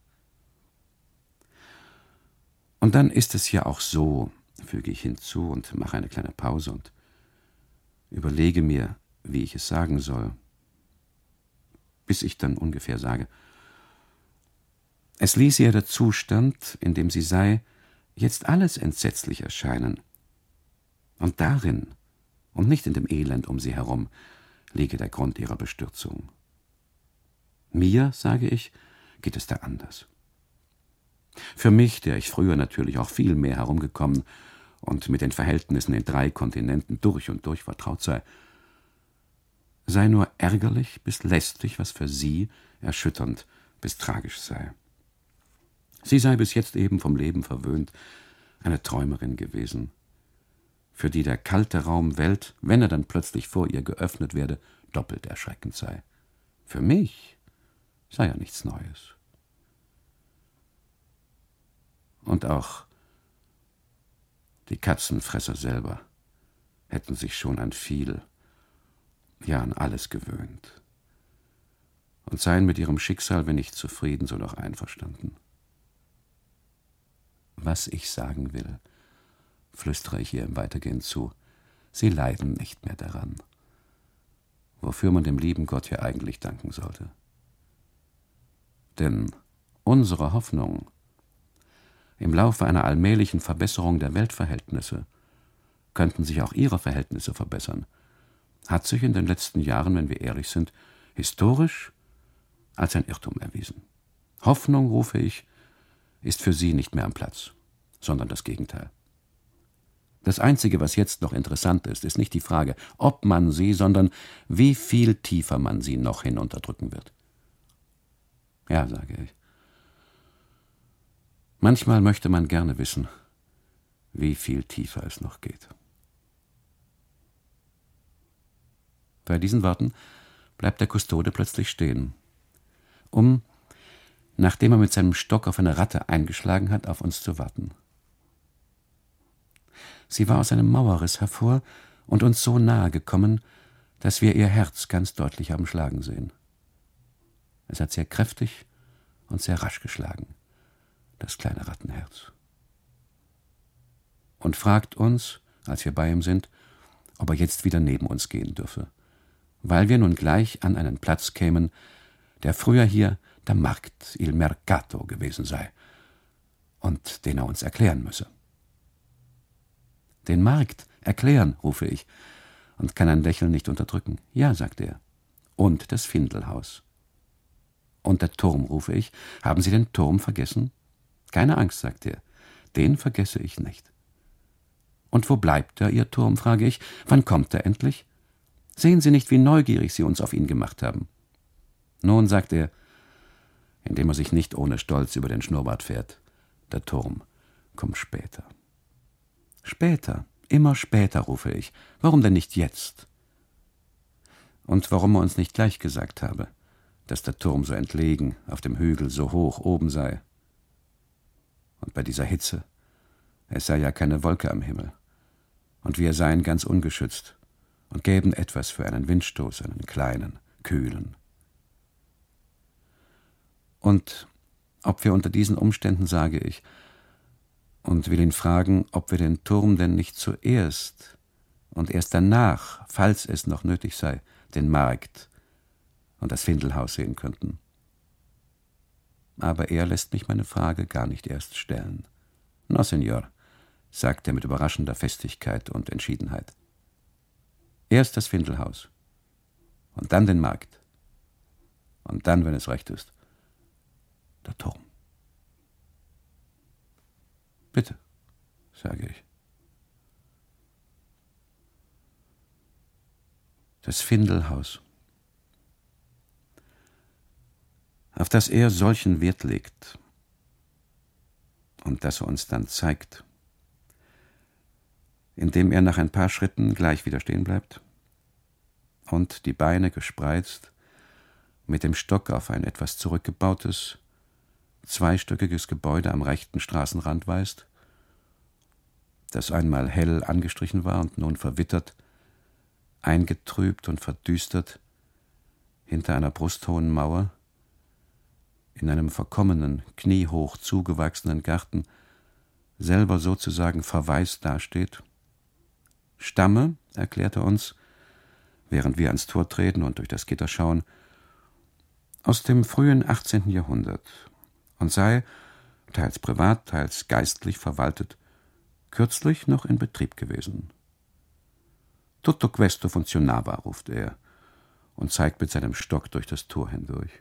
Und dann ist es ja auch so, füge ich hinzu und mache eine kleine Pause und überlege mir, wie ich es sagen soll, bis ich dann ungefähr sage: Es ließe ihr der Zustand, in dem sie sei, jetzt alles entsetzlich erscheinen. Und darin, und nicht in dem Elend um sie herum, liege der Grund ihrer Bestürzung. Mir, sage ich, geht es da anders. Für mich, der ich früher natürlich auch viel mehr herumgekommen und mit den Verhältnissen in drei Kontinenten durch und durch vertraut sei, sei nur ärgerlich bis lästig, was für sie erschütternd bis tragisch sei. Sie sei bis jetzt eben vom Leben verwöhnt, eine Träumerin gewesen, für die der kalte Raum Welt, wenn er dann plötzlich vor ihr geöffnet werde, doppelt erschreckend sei. Für mich sei ja nichts Neues. Und auch die Katzenfresser selber hätten sich schon an viel, ja an alles gewöhnt und seien mit ihrem Schicksal, wenn nicht zufrieden, so doch einverstanden. Was ich sagen will, flüstere ich ihr im Weitergehen zu, sie leiden nicht mehr daran, wofür man dem lieben Gott ja eigentlich danken sollte. Denn unsere Hoffnung im Laufe einer allmählichen Verbesserung der Weltverhältnisse, könnten sich auch ihre Verhältnisse verbessern, hat sich in den letzten Jahren, wenn wir ehrlich sind, historisch als ein Irrtum erwiesen. Hoffnung, rufe ich, ist für sie nicht mehr am Platz, sondern das Gegenteil. Das Einzige, was jetzt noch interessant ist, ist nicht die Frage, ob man sie, sondern wie viel tiefer man sie noch hinunterdrücken wird. Ja, sage ich. Manchmal möchte man gerne wissen, wie viel tiefer es noch geht. Bei diesen Worten bleibt der Kustode plötzlich stehen, um, nachdem er mit seinem Stock auf eine Ratte eingeschlagen hat, auf uns zu warten. Sie war aus einem Mauerriss hervor und uns so nahe gekommen, dass wir ihr Herz ganz deutlich haben schlagen sehen. Es hat sehr kräftig und sehr rasch geschlagen, das kleine Rattenherz. Und fragt uns, als wir bei ihm sind, ob er jetzt wieder neben uns gehen dürfe, weil wir nun gleich an einen Platz kämen, der früher hier der Markt, il Mercato, gewesen sei und den er uns erklären müsse. »Den Markt erklären«, rufe ich und kann ein Lächeln nicht unterdrücken. »Ja«, sagt er, »und das Findelhaus.« »Und der Turm«, rufe ich, »haben Sie den Turm vergessen?« »Keine Angst«, sagt er, »den vergesse ich nicht.« »Und wo bleibt er, Ihr Turm?«, frage ich. »Wann kommt er endlich? Sehen Sie nicht, wie neugierig Sie uns auf ihn gemacht haben?« »Nun«, sagt er, indem er sich nicht ohne Stolz über den Schnurrbart fährt, »der Turm kommt später.« »Später, immer später«, rufe ich. »Warum denn nicht jetzt?« Und warum er uns nicht gleich gesagt habe, dass der Turm so entlegen, auf dem Hügel so hoch oben sei. Und bei dieser Hitze, es sei ja keine Wolke am Himmel, und wir seien ganz ungeschützt und gäben etwas für einen Windstoß, einen kleinen, kühlen. Und ob wir unter diesen Umständen, sage ich, und will ihn fragen, ob wir den Turm denn nicht zuerst und erst danach, falls es noch nötig sei, den Markt und das Findelhaus sehen könnten. Aber er lässt mich meine Frage gar nicht erst stellen. »No, Señor«, sagt er mit überraschender Festigkeit und Entschiedenheit. »Erst das Findelhaus und dann den Markt und dann, wenn es recht ist, der Turm.« »Bitte«, sage ich. Das Findelhaus, auf das er solchen Wert legt und das er uns dann zeigt, indem er nach ein paar Schritten gleich wieder stehen bleibt und die Beine gespreizt mit dem Stock auf ein etwas zurückgebautes, zweistöckiges Gebäude am rechten Straßenrand weist, das einmal hell angestrichen war und nun verwittert, eingetrübt und verdüstert hinter einer brusthohen Mauer, in einem verkommenen, kniehoch zugewachsenen Garten, selber sozusagen verwaist dasteht. Stamme, erklärt er uns, während wir ans Tor treten und durch das Gitter schauen, aus dem frühen achtzehnten Jahrhundert und sei, teils privat, teils geistlich verwaltet, kürzlich noch in Betrieb gewesen. »Tutto questo funzionava«, ruft er und zeigt mit seinem Stock durch das Tor hindurch.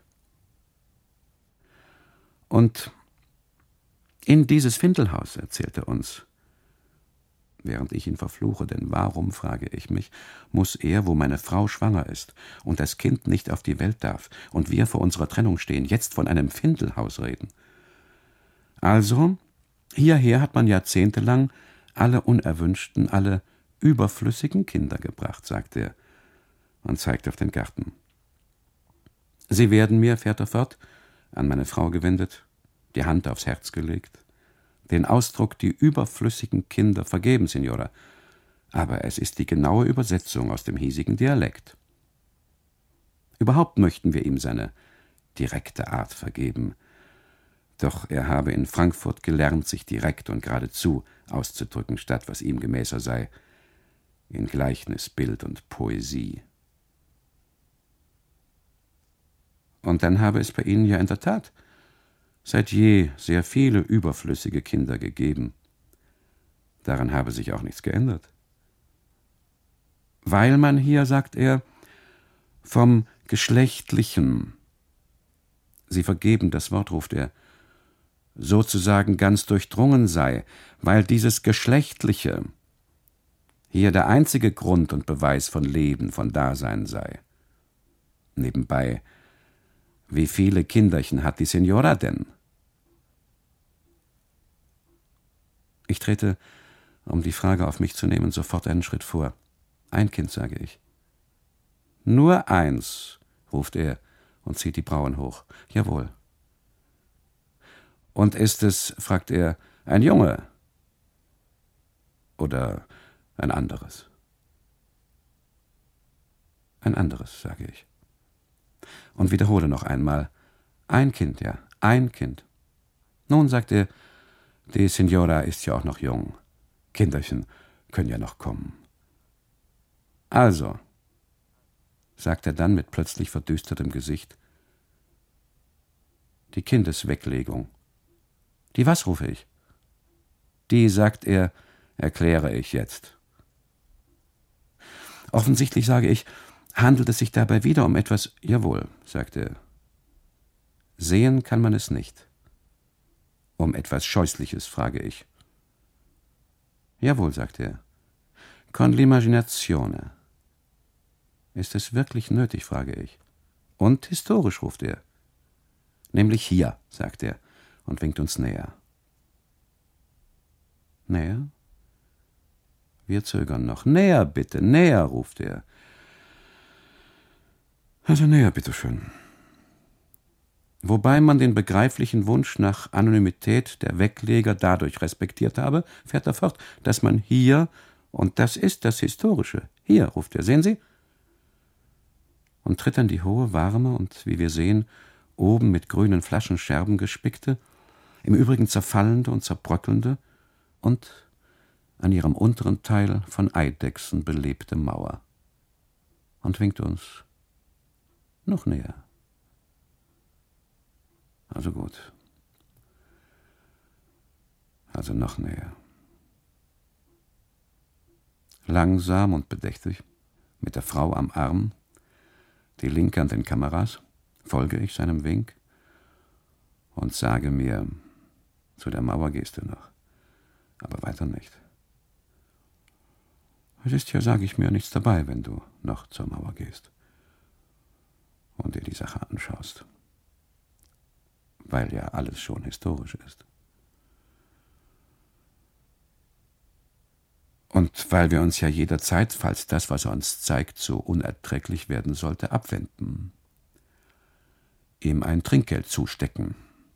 Und in dieses Findelhaus, erzählt er uns, während ich ihn verfluche, denn warum, frage ich mich, muss er, wo meine Frau schwanger ist und das Kind nicht auf die Welt darf und wir vor unserer Trennung stehen, jetzt von einem Findelhaus reden? Also, hierher hat man jahrzehntelang alle unerwünschten, alle überflüssigen Kinder gebracht, sagt er und zeigt auf den Garten. Sie werden mir, fährt er fort, an meine Frau gewendet, die Hand aufs Herz gelegt, den Ausdruck »die überflüssigen Kinder« vergeben, Signora, aber es ist die genaue Übersetzung aus dem hiesigen Dialekt. Überhaupt möchten wir ihm seine direkte Art vergeben, doch er habe in Frankfurt gelernt, sich direkt und geradezu auszudrücken, statt, was ihm gemäßer sei, in Gleichnis, Bild und Poesie. Und dann habe es bei Ihnen ja in der Tat seit je sehr viele überflüssige Kinder gegeben. Daran habe sich auch nichts geändert. Weil man hier, sagt er, vom Geschlechtlichen, Sie vergeben das Wort, ruft er, sozusagen ganz durchdrungen sei, weil dieses Geschlechtliche hier der einzige Grund und Beweis von Leben, von Dasein sei. Nebenbei, wie viele Kinderchen hat die Signora denn? Ich trete, um die Frage auf mich zu nehmen, sofort einen Schritt vor. Ein Kind, sage ich. Nur eins, ruft er und zieht die Brauen hoch. Jawohl. Und ist es, fragt er, ein Junge oder ein anderes? Ein anderes, sage ich. Und wiederhole noch einmal, ein Kind, ja, ein Kind. Nun, sagt er, die Signora ist ja auch noch jung. Kinderchen können ja noch kommen. Also, sagt er dann mit plötzlich verdüstertem Gesicht, die Kindesweglegung. Die was, rufe ich? Die, sagt er, erkläre ich jetzt. Offensichtlich, sage ich, handelt es sich dabei wieder um etwas, jawohl, sagt er. Sehen kann man es nicht. Um etwas Scheußliches, frage ich. Jawohl, sagt er. Con l'immaginazione. Ist es wirklich nötig, frage ich. Und historisch, ruft er. Nämlich hier, sagt er und winkt uns näher. Näher? Wir zögern noch. Näher, bitte, näher, ruft er. Also näher, bitteschön. Wobei man den begreiflichen Wunsch nach Anonymität der Wegleger dadurch respektiert habe, fährt er fort, dass man hier, und das ist das Historische, hier, ruft er, sehen Sie? Und tritt an die hohe, warme und, wie wir sehen, oben mit grünen Flaschenscherben gespickte, im Übrigen zerfallende und zerbröckelnde und an ihrem unteren Teil von Eidechsen belebte Mauer und winkt uns noch näher. Also gut. Also noch näher. Langsam und bedächtig, mit der Frau am Arm, die Linke an den Kameras, folge ich seinem Wink und sage mir, zu der Mauer gehst du noch, aber weiter nicht. Es ist ja, sage ich mir, nichts dabei, wenn du noch zur Mauer gehst und dir die Sache anschaust, weil ja alles schon historisch ist. Und weil wir uns ja jederzeit, falls das, was er uns zeigt, so unerträglich werden sollte, abwenden, ihm ein Trinkgeld zustecken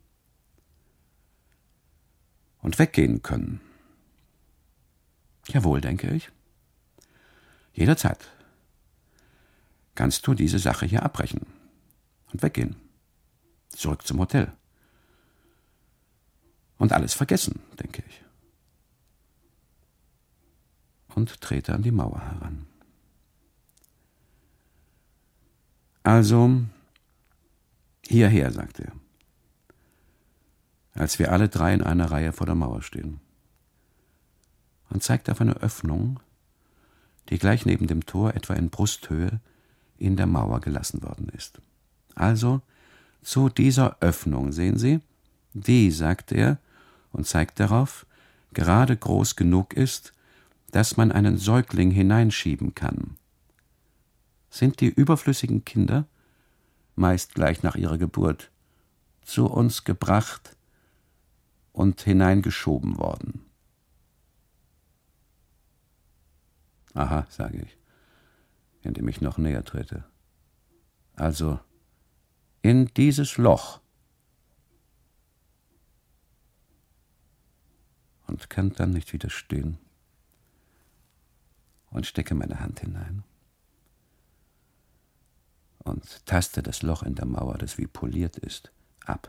und weggehen können. Jawohl, denke ich. Jederzeit kannst du diese Sache hier abbrechen und weggehen. Zurück zum Hotel. Und alles vergessen, denke ich. Und trete an die Mauer heran. Also, hierher, sagt er, als wir alle drei in einer Reihe vor der Mauer stehen, und zeigt auf eine Öffnung, die gleich neben dem Tor etwa in Brusthöhe in der Mauer gelassen worden ist. Also, zu dieser Öffnung, sehen Sie, die, sagt er und zeigt darauf, gerade groß genug ist, dass man einen Säugling hineinschieben kann. Sind die überflüssigen Kinder, meist gleich nach ihrer Geburt, zu uns gebracht und hineingeschoben worden. Aha, sage ich, indem ich noch näher trete. Also in dieses Loch. Und kann dann nicht widerstehen und stecke meine Hand hinein und taste das Loch in der Mauer, das wie poliert ist, ab.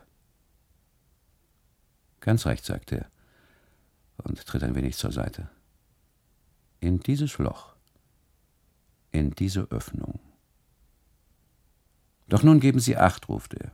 Ganz recht, sagt er und tritt ein wenig zur Seite. In dieses Loch, in diese Öffnung. Doch nun geben Sie Acht, ruft er.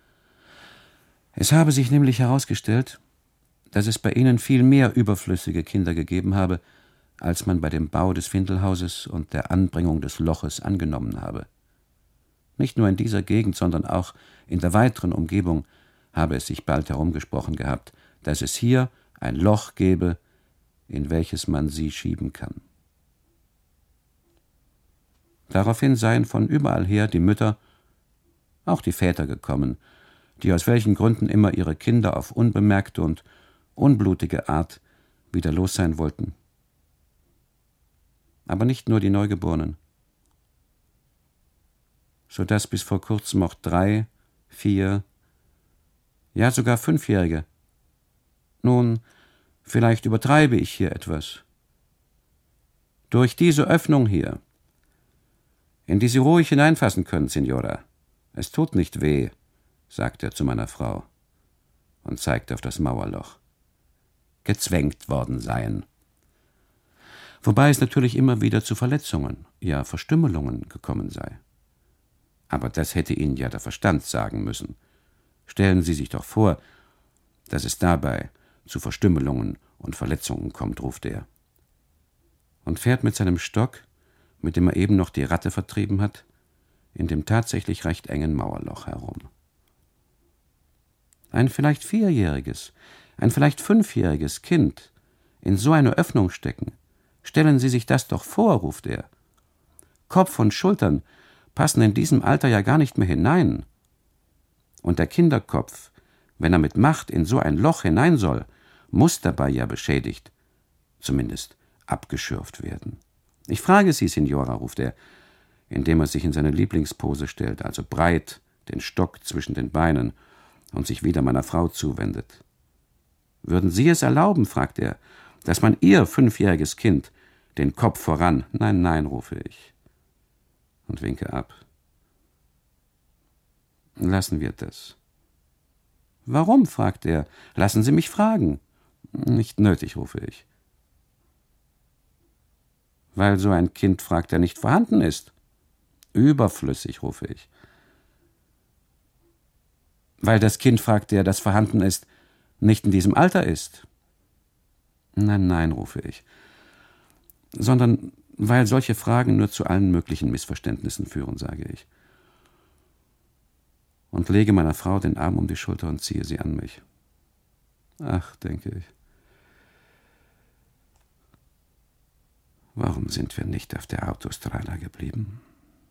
Es habe sich nämlich herausgestellt, dass es bei Ihnen viel mehr überflüssige Kinder gegeben habe, als man bei dem Bau des Findelhauses und der Anbringung des Loches angenommen habe. Nicht nur in dieser Gegend, sondern auch in der weiteren Umgebung habe es sich bald herumgesprochen gehabt, dass es hier ein Loch gebe, in welches man sie schieben kann. Daraufhin seien von überall her die Mütter, auch die Väter gekommen, die aus welchen Gründen immer ihre Kinder auf unbemerkte und unblutige Art wieder los sein wollten. Aber nicht nur die Neugeborenen, so dass bis vor kurzem auch drei, vier, ja sogar Fünfjährige. Nun, vielleicht übertreibe ich hier etwas. Durch diese Öffnung hier, in die Sie ruhig hineinfassen können, Signora. Es tut nicht weh, sagt er zu meiner Frau und zeigt auf das Mauerloch. Gezwängt worden seien. Wobei es natürlich immer wieder zu Verletzungen, ja Verstümmelungen gekommen sei. Aber das hätte Ihnen ja der Verstand sagen müssen. Stellen Sie sich doch vor, dass es dabei zu Verstümmelungen und Verletzungen kommt, ruft er. Und fährt mit seinem Stock, mit dem er eben noch die Ratte vertrieben hat, in dem tatsächlich recht engen Mauerloch herum. Ein vielleicht vierjähriges, ein vielleicht fünfjähriges Kind in so eine Öffnung stecken, stellen Sie sich das doch vor, ruft er. Kopf und Schultern passen in diesem Alter ja gar nicht mehr hinein. Und der Kinderkopf, wenn er mit Macht in so ein Loch hinein soll, muss dabei ja beschädigt, zumindest abgeschürft werden. Ich frage Sie, Signora, ruft er, indem er sich in seine Lieblingspose stellt, also breit, den Stock zwischen den Beinen und sich wieder meiner Frau zuwendet. Würden Sie es erlauben, fragt er, dass man Ihr fünfjähriges Kind den Kopf voran, nein, nein, rufe ich und winke ab. Lassen wir das. Warum, fragt er, lassen Sie mich fragen. Nicht nötig, rufe ich. Weil so ein Kind, fragt er, nicht vorhanden ist. Überflüssig, rufe ich. Weil das Kind, fragt er, das vorhanden ist, nicht in diesem Alter ist. Nein, nein, rufe ich. Sondern weil solche Fragen nur zu allen möglichen Missverständnissen führen, sage ich. Und lege meiner Frau den Arm um die Schulter und ziehe sie an mich. Ach, denke ich. Warum sind wir nicht auf der Autostrada geblieben?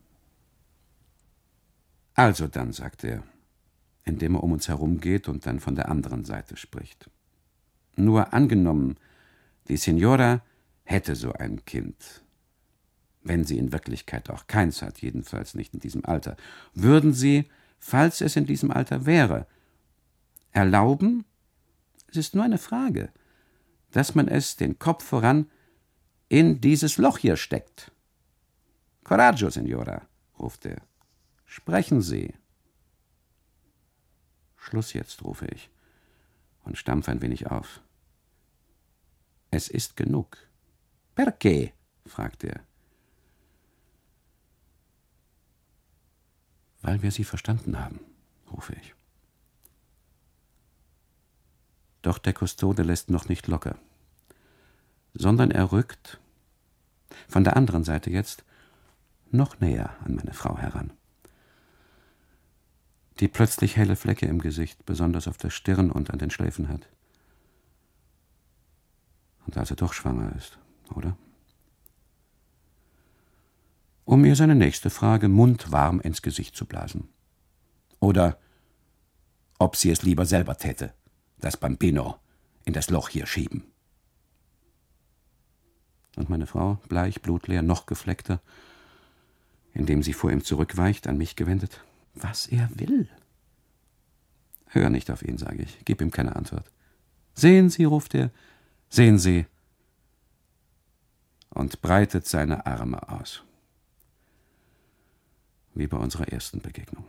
Also dann, sagt er, indem er um uns herum geht und dann von der anderen Seite spricht. Nur angenommen, die Signora hätte so ein Kind, wenn sie in Wirklichkeit auch keins hat, jedenfalls nicht in diesem Alter, würden Sie, falls es in diesem Alter wäre, erlauben, es ist nur eine Frage, dass man es den Kopf voran in dieses Loch hier steckt. Coraggio, Signora, ruft er. Sprechen Sie. Schluss jetzt, rufe ich und stampfe ein wenig auf. Es ist genug. Perché? fragt er. Weil wir Sie verstanden haben, rufe ich. Doch der Kustode lässt noch nicht locker, sondern er rückt, von der anderen Seite jetzt, noch näher an meine Frau heran. Die plötzlich helle Flecke im Gesicht, besonders auf der Stirn und an den Schläfen hat. Und also doch schwanger ist, oder? Um ihr seine nächste Frage mundwarm ins Gesicht zu blasen. Oder ob sie es lieber selber täte, das Bambino in das Loch hier schieben. Und meine Frau, bleich, blutleer, noch gefleckter, indem sie vor ihm zurückweicht, an mich gewendet. Was er will. Hör nicht auf ihn, sage ich, gib ihm keine Antwort. Sehen Sie, ruft er, sehen Sie, und breitet seine Arme aus. Wie bei unserer ersten Begegnung.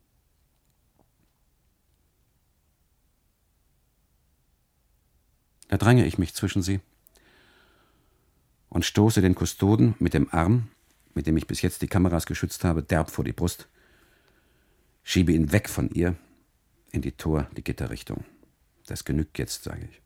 Da dränge ich mich zwischen sie und stoße den Kustoden mit dem Arm, mit dem ich bis jetzt die Kameras geschützt habe, derb vor die Brust, schiebe ihn weg von ihr in die Tor, die Gitterrichtung. Das genügt jetzt, sage ich.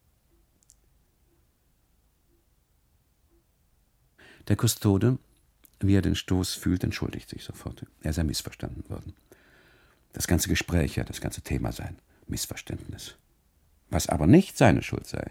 Der Kustode, wie er den Stoß fühlt, entschuldigt sich sofort. Er sei missverstanden worden. Das ganze Gespräch, ja, das ganze Thema sei ein Missverständnis. Was aber nicht seine Schuld sei.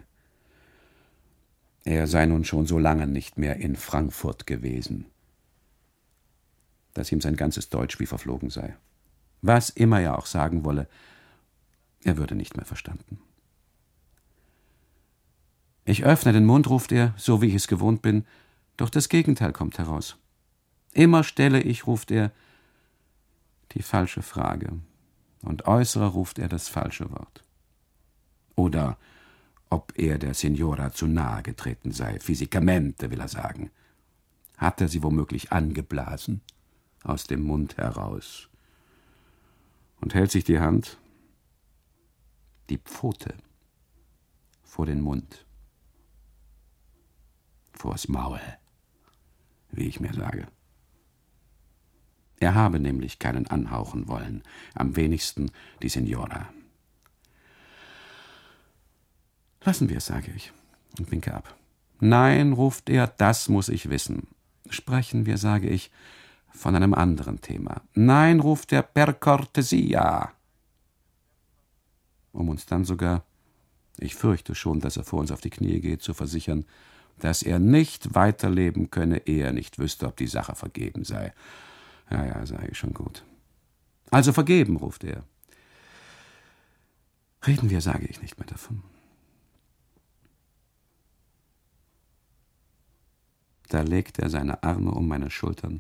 Er sei nun schon so lange nicht mehr in Frankfurt gewesen, dass ihm sein ganzes Deutsch wie verflogen sei. Was immer er auch sagen wolle, er würde nicht mehr verstanden. Ich öffne den Mund, ruft er, so wie ich es gewohnt bin, doch das Gegenteil kommt heraus. Immer stelle ich, ruft er, die falsche Frage, und äußere ruft er das falsche Wort. Oder ob er der Signora zu nahe getreten sei, Physikamente, will er sagen. Hat er sie womöglich angeblasen, aus dem Mund heraus, und hält sich die Hand, die Pfote, vor den Mund, vors Maul, wie ich mir sage. Er habe nämlich keinen anhauchen wollen, am wenigsten die Signora. Lassen wir es, sage ich, und winke ab. Nein, ruft er, das muss ich wissen. Sprechen wir, sage ich, von einem anderen Thema. Nein, ruft er, per cortesia. Um uns dann sogar, ich fürchte schon, dass er vor uns auf die Knie geht, zu versichern, dass er nicht weiterleben könne, ehe er nicht wüsste, ob die Sache vergeben sei. Ja, ja, sage ich, schon gut. Also vergeben, ruft er. Reden wir, sage ich, nicht mehr davon. Da legt er seine Arme um meine Schultern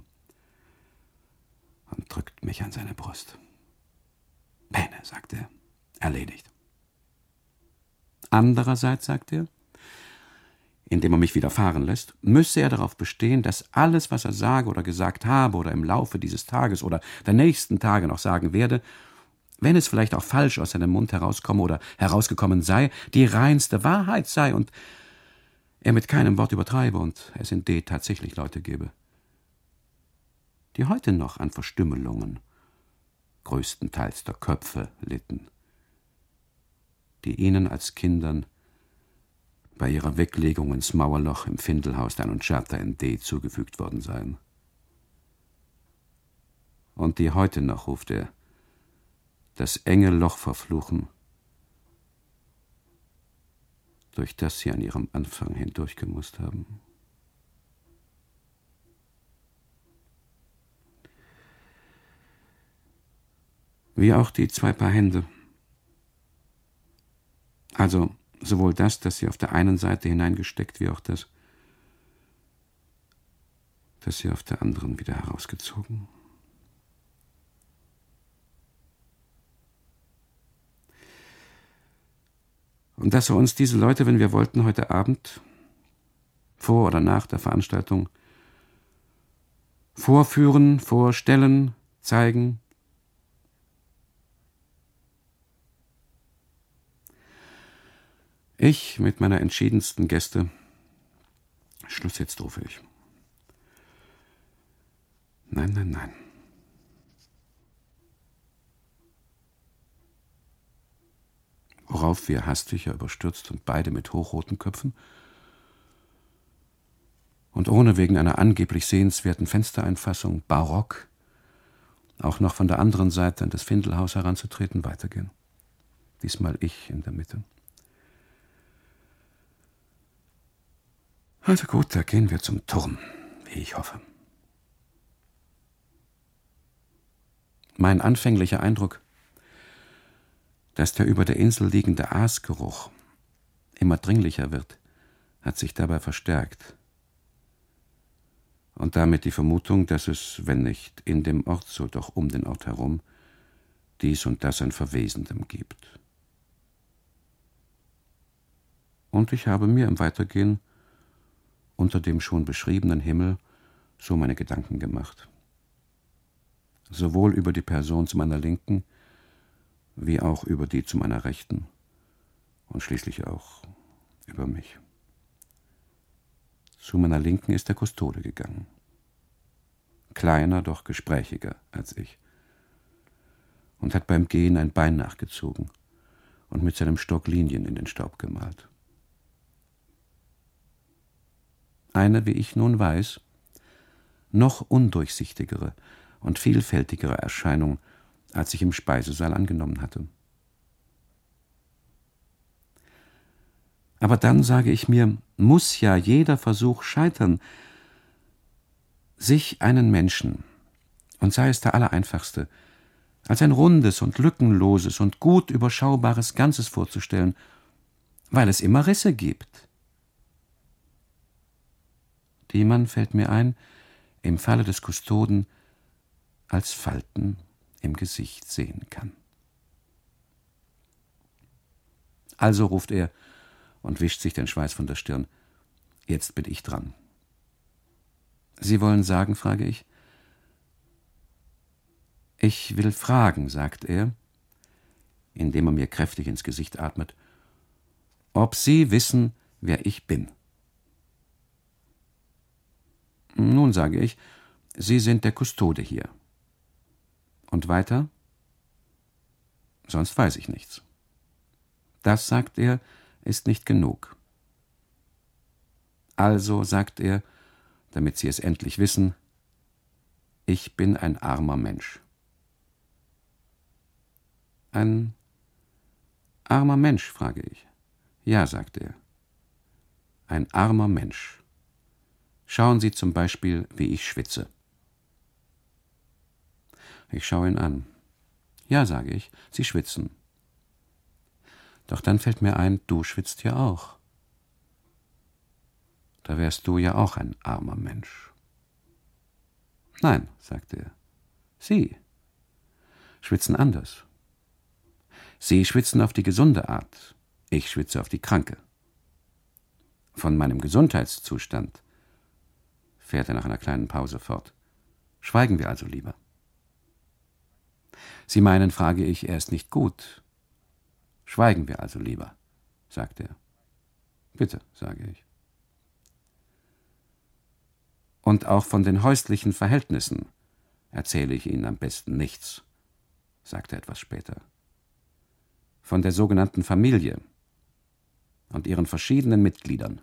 und drückt mich an seine Brust. Bene, sagt er, erledigt. Andererseits, sagt er, indem er mich wieder fahren lässt, müsse er darauf bestehen, dass alles, was er sage oder gesagt habe oder im Laufe dieses Tages oder der nächsten Tage noch sagen werde, wenn es vielleicht auch falsch aus seinem Mund herauskomme oder herausgekommen sei, die reinste Wahrheit sei und er mit keinem Wort übertreibe und es in D tatsächlich Leute gebe, die heute noch an Verstümmelungen, größtenteils der Köpfe, litten, die ihnen als Kindern bei ihrer Weglegung ins Mauerloch im Findelhaus der Annunciata in D zugefügt worden seien. Und die heute noch, ruft er, das enge Loch verfluchen, durch das sie an ihrem Anfang hindurchgemusst haben. Wie auch die zwei Paar Hände. Also sowohl das, das sie auf der einen Seite hineingesteckt, wie auch das, das sie auf der anderen wieder herausgezogen. Und dass wir uns diese Leute, wenn wir wollten, heute Abend, vor oder nach der Veranstaltung, vorführen, vorstellen, zeigen. Ich mit meiner entschiedensten Gäste. Schluss jetzt, rufe ich. Nein, nein, nein. Worauf wir hastig überstürzt und beide mit hochroten Köpfen und ohne wegen einer angeblich sehenswerten Fenstereinfassung barock auch noch von der anderen Seite an das Findelhaus heranzutreten, weitergehen. Diesmal ich in der Mitte. Also gut, da gehen wir zum Turm, wie ich hoffe. Mein anfänglicher Eindruck, dass der über der Insel liegende Aasgeruch immer dringlicher wird, hat sich dabei verstärkt. Und damit die Vermutung, dass es, wenn nicht in dem Ort, so doch um den Ort herum, dies und das ein Verwesendem gibt. Und ich habe mir im Weitergehen unter dem schon beschriebenen Himmel so meine Gedanken gemacht. Sowohl über die Person zu meiner Linken, wie auch über die zu meiner Rechten und schließlich auch über mich. Zu meiner Linken ist der Kustode gegangen. Kleiner, doch gesprächiger als ich. Und hat beim Gehen ein Bein nachgezogen und mit seinem Stock Linien in den Staub gemalt. Eine, wie ich nun weiß, noch undurchsichtigere und vielfältigere Erscheinung, als ich im Speisesaal angenommen hatte. Aber dann, sage ich mir, muss ja jeder Versuch scheitern, sich einen Menschen, und sei es der allereinfachste, als ein rundes und lückenloses und gut überschaubares Ganzes vorzustellen, weil es immer Risse gibt, die man, fällt mir ein, im Falle des Kustoden als Falten im Gesicht sehen kann. Also, ruft er und wischt sich den Schweiß von der Stirn. Jetzt bin ich dran. Sie wollen sagen, frage ich. Ich will fragen, sagt er, indem er mir kräftig ins Gesicht atmet, ob Sie wissen, wer ich bin. Nun, sage ich, Sie sind der Kustode hier. Und weiter? Sonst weiß ich nichts. Das, sagt er, ist nicht genug. Also, sagt er, damit Sie es endlich wissen, ich bin ein armer Mensch. Ein armer Mensch, frage ich. Ja, sagt er. Ein armer Mensch. Schauen Sie zum Beispiel, wie ich schwitze. Ich schaue ihn an. Ja, sage ich, Sie schwitzen. Doch dann fällt mir ein, du schwitzt ja auch. Da wärst du ja auch ein armer Mensch. Nein, sagt er. Sie schwitzen anders. Sie schwitzen auf die gesunde Art. Ich schwitze auf die kranke. Von meinem Gesundheitszustand, fährt er nach einer kleinen Pause fort. Schweigen wir also lieber. Sie meinen, frage ich, er ist nicht gut. Schweigen wir also lieber, sagt er. Bitte, sage ich. Und auch von den häuslichen Verhältnissen erzähle ich Ihnen am besten nichts, sagt er etwas später. Von der sogenannten Familie und ihren verschiedenen Mitgliedern.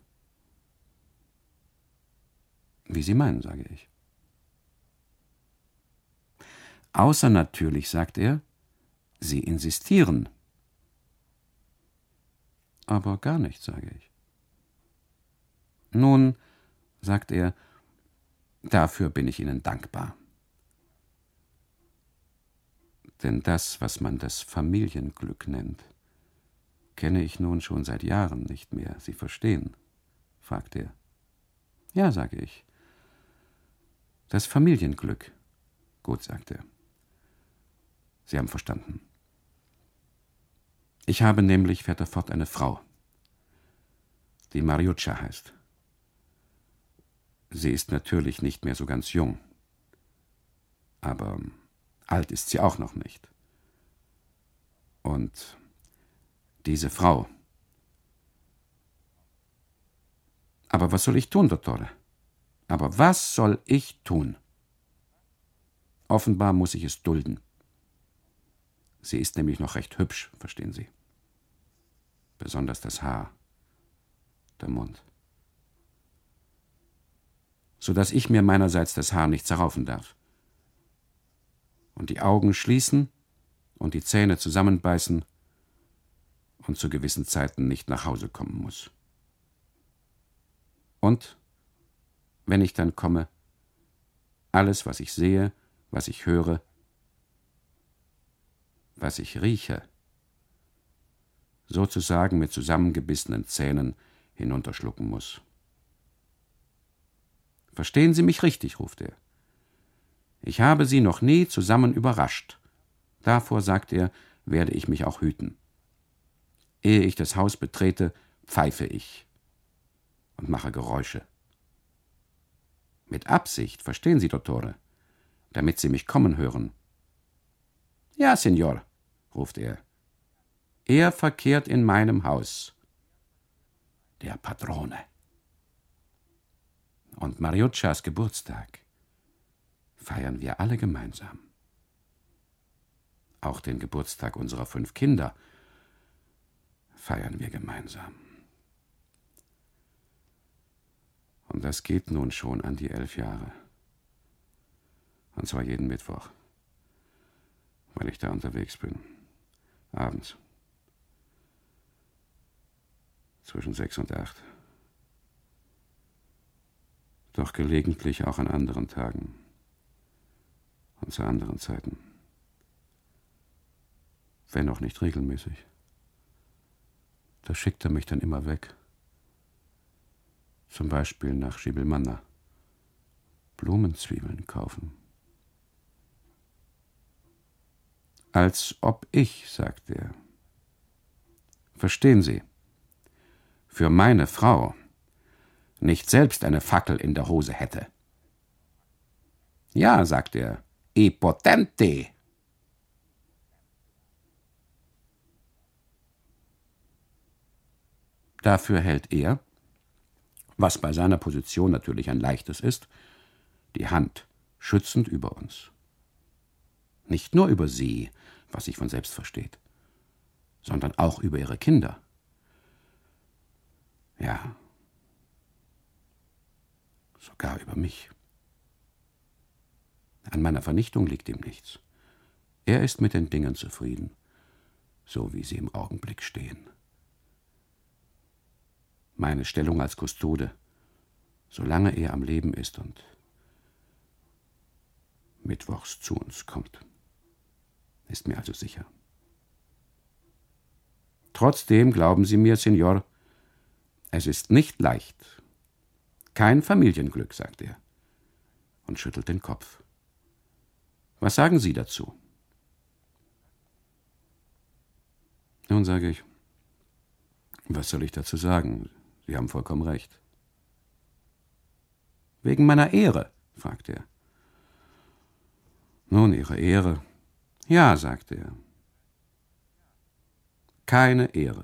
Wie Sie meinen, sage ich. Außer natürlich, sagt er, Sie insistieren. Aber gar nicht, sage ich. Nun, sagt er, dafür bin ich Ihnen dankbar. Denn das, was man das Familienglück nennt, kenne ich nun schon seit Jahren nicht mehr. Sie verstehen? Fragt er. Ja, sage ich. Das Familienglück. Gut, sagt er. Sie haben verstanden. Ich habe nämlich, fährt er fort, eine Frau, die Mariuccia heißt. Sie ist natürlich nicht mehr so ganz jung, aber alt ist sie auch noch nicht. Und diese Frau. Aber was soll ich tun, Dottore? Aber was soll ich tun? Offenbar muss ich es dulden. Sie ist nämlich noch recht hübsch, verstehen Sie. Besonders das Haar, der Mund. So dass ich mir meinerseits das Haar nicht zerraufen darf. Und die Augen schließen und die Zähne zusammenbeißen und zu gewissen Zeiten nicht nach Hause kommen muss. Und, wenn ich dann komme, alles, was ich sehe, was ich höre, was ich rieche, sozusagen mit zusammengebissenen Zähnen hinunterschlucken muss. Verstehen Sie mich richtig, ruft er. Ich habe Sie noch nie zusammen überrascht. Davor, sagt er, werde ich mich auch hüten. Ehe ich das Haus betrete, pfeife ich und mache Geräusche. Mit Absicht, verstehen Sie, Dottore, damit Sie mich kommen hören. Ja, Signor, ruft er. Er verkehrt in meinem Haus. Der Padrone. Und Mariuccias Geburtstag feiern wir alle gemeinsam. Auch den Geburtstag unserer fünf Kinder feiern wir gemeinsam. Und das geht nun schon an die elf Jahre. Und zwar jeden Mittwoch, weil ich da unterwegs bin. Abends. Zwischen sechs und acht. Doch gelegentlich auch an anderen Tagen und zu anderen Zeiten. Wenn auch nicht regelmäßig. Da schickt er mich dann immer weg. Zum Beispiel nach Scibilmanna, Blumenzwiebeln kaufen. Als ob ich, sagt er. Verstehen Sie, für meine Frau nicht selbst eine Fackel in der Hose hätte. Ja, sagt er, e potente. Dafür hält er, was bei seiner Position natürlich ein leichtes ist, die Hand schützend über uns. Nicht nur über sie, was sich von selbst versteht, sondern auch über ihre Kinder. Ja, sogar über mich. An meiner Vernichtung liegt ihm nichts. Er ist mit den Dingen zufrieden, so wie sie im Augenblick stehen. Meine Stellung als Kustode, solange er am Leben ist und mittwochs zu uns kommt, ist mir also sicher. Trotzdem glauben Sie mir, Signor, es ist nicht leicht. Kein Familienglück, sagt er und schüttelt den Kopf. Was sagen Sie dazu? Nun, sage ich, was soll ich dazu sagen? Sie haben vollkommen recht. Wegen meiner Ehre, fragt er. Nun, Ihre Ehre. Ja, sagt er. Keine Ehre.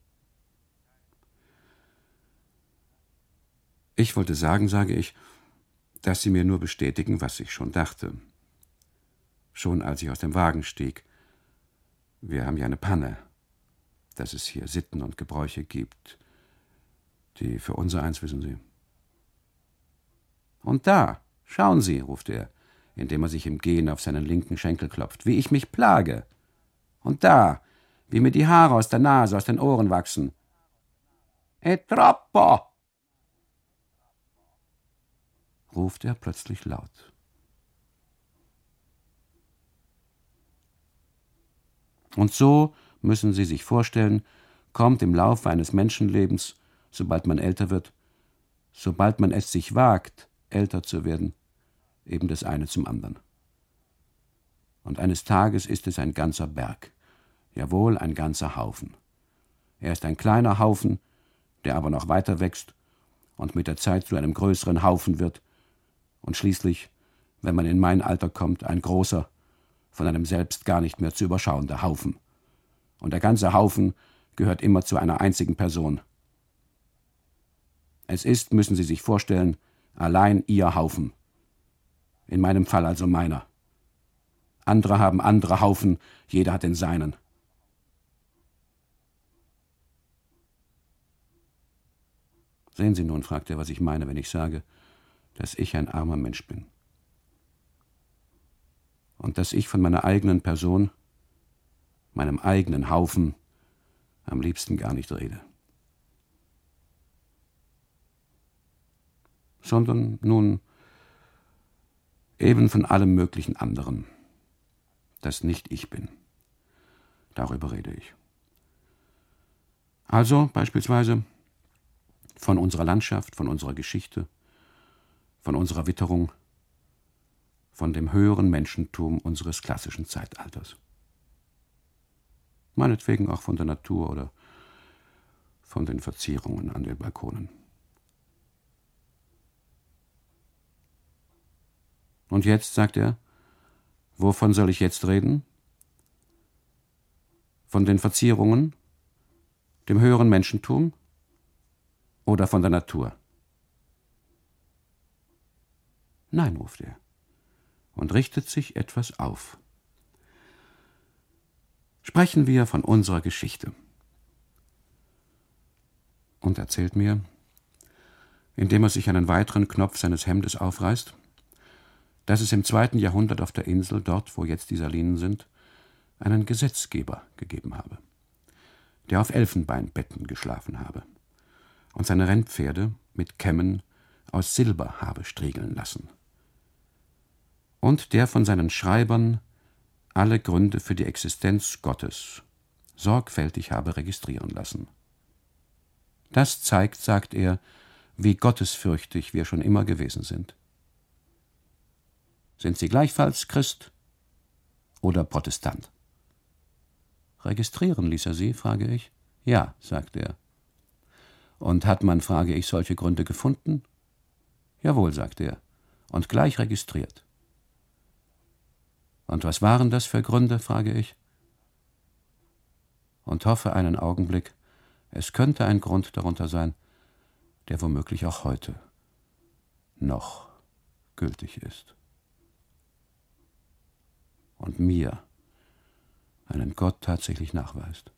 Ich wollte sagen, sage ich, dass Sie mir nur bestätigen, was ich schon dachte. Schon als ich aus dem Wagen stieg. Wir haben ja eine Panne, dass es hier Sitten und Gebräuche gibt, die für unsereins, wissen Sie. Und da, schauen Sie, ruft er, indem er sich im Gehen auf seinen linken Schenkel klopft, wie ich mich plage. Und da, wie mir die Haare aus der Nase, aus den Ohren wachsen. E troppo! Ruft er plötzlich laut. Und so, müssen Sie sich vorstellen, kommt im Laufe eines Menschenlebens, sobald man älter wird, sobald man es sich wagt, älter zu werden, eben das eine zum anderen. Und eines Tages ist es ein ganzer Berg, jawohl, ein ganzer Haufen. Er ist ein kleiner Haufen, der aber noch weiter wächst und mit der Zeit zu einem größeren Haufen wird und schließlich, wenn man in mein Alter kommt, ein großer, von einem selbst gar nicht mehr zu überschauender Haufen. Und der ganze Haufen gehört immer zu einer einzigen Person. Es ist, müssen Sie sich vorstellen, allein Ihr Haufen. In meinem Fall also meiner. Andere haben andere Haufen, jeder hat den seinen. Sehen Sie nun, fragt er, was ich meine, wenn ich sage, dass ich ein armer Mensch bin. Und dass ich von meiner eigenen Person, meinem eigenen Haufen, am liebsten gar nicht rede. Sondern nun eben von allem möglichen anderen, das nicht ich bin. Darüber rede ich. Also beispielsweise von unserer Landschaft, von unserer Geschichte, von unserer Witterung, von dem höheren Menschentum unseres klassischen Zeitalters. Meinetwegen auch von der Natur oder von den Verzierungen an den Balkonen. Und jetzt, sagt er, wovon soll ich jetzt reden? Von den Verzierungen, dem höheren Menschentum oder von der Natur? Nein, ruft er und richtet sich etwas auf. Sprechen wir von unserer Geschichte. Und erzählt mir, indem er sich einen weiteren Knopf seines Hemdes aufreißt, dass es im zweiten Jahrhundert auf der Insel, dort wo jetzt die Salinen sind, einen Gesetzgeber gegeben habe, der auf Elfenbeinbetten geschlafen habe und seine Rennpferde mit Kämmen aus Silber habe striegeln lassen. Und der von seinen Schreibern alle Gründe für die Existenz Gottes sorgfältig habe registrieren lassen. Das zeigt, sagt er, wie gottesfürchtig wir schon immer gewesen sind. Sind Sie gleichfalls Christ oder Protestant?« »Registrieren ließ er Sie?« frage ich. »Ja«, sagt er. »Und hat man«, frage ich, »solche Gründe gefunden?« »Jawohl«, sagt er, »und gleich registriert.« »Und was waren das für Gründe?«, frage ich. Und hoffe einen Augenblick, es könnte ein Grund darunter sein, der womöglich auch heute noch gültig ist und mir einen Gott tatsächlich nachweist.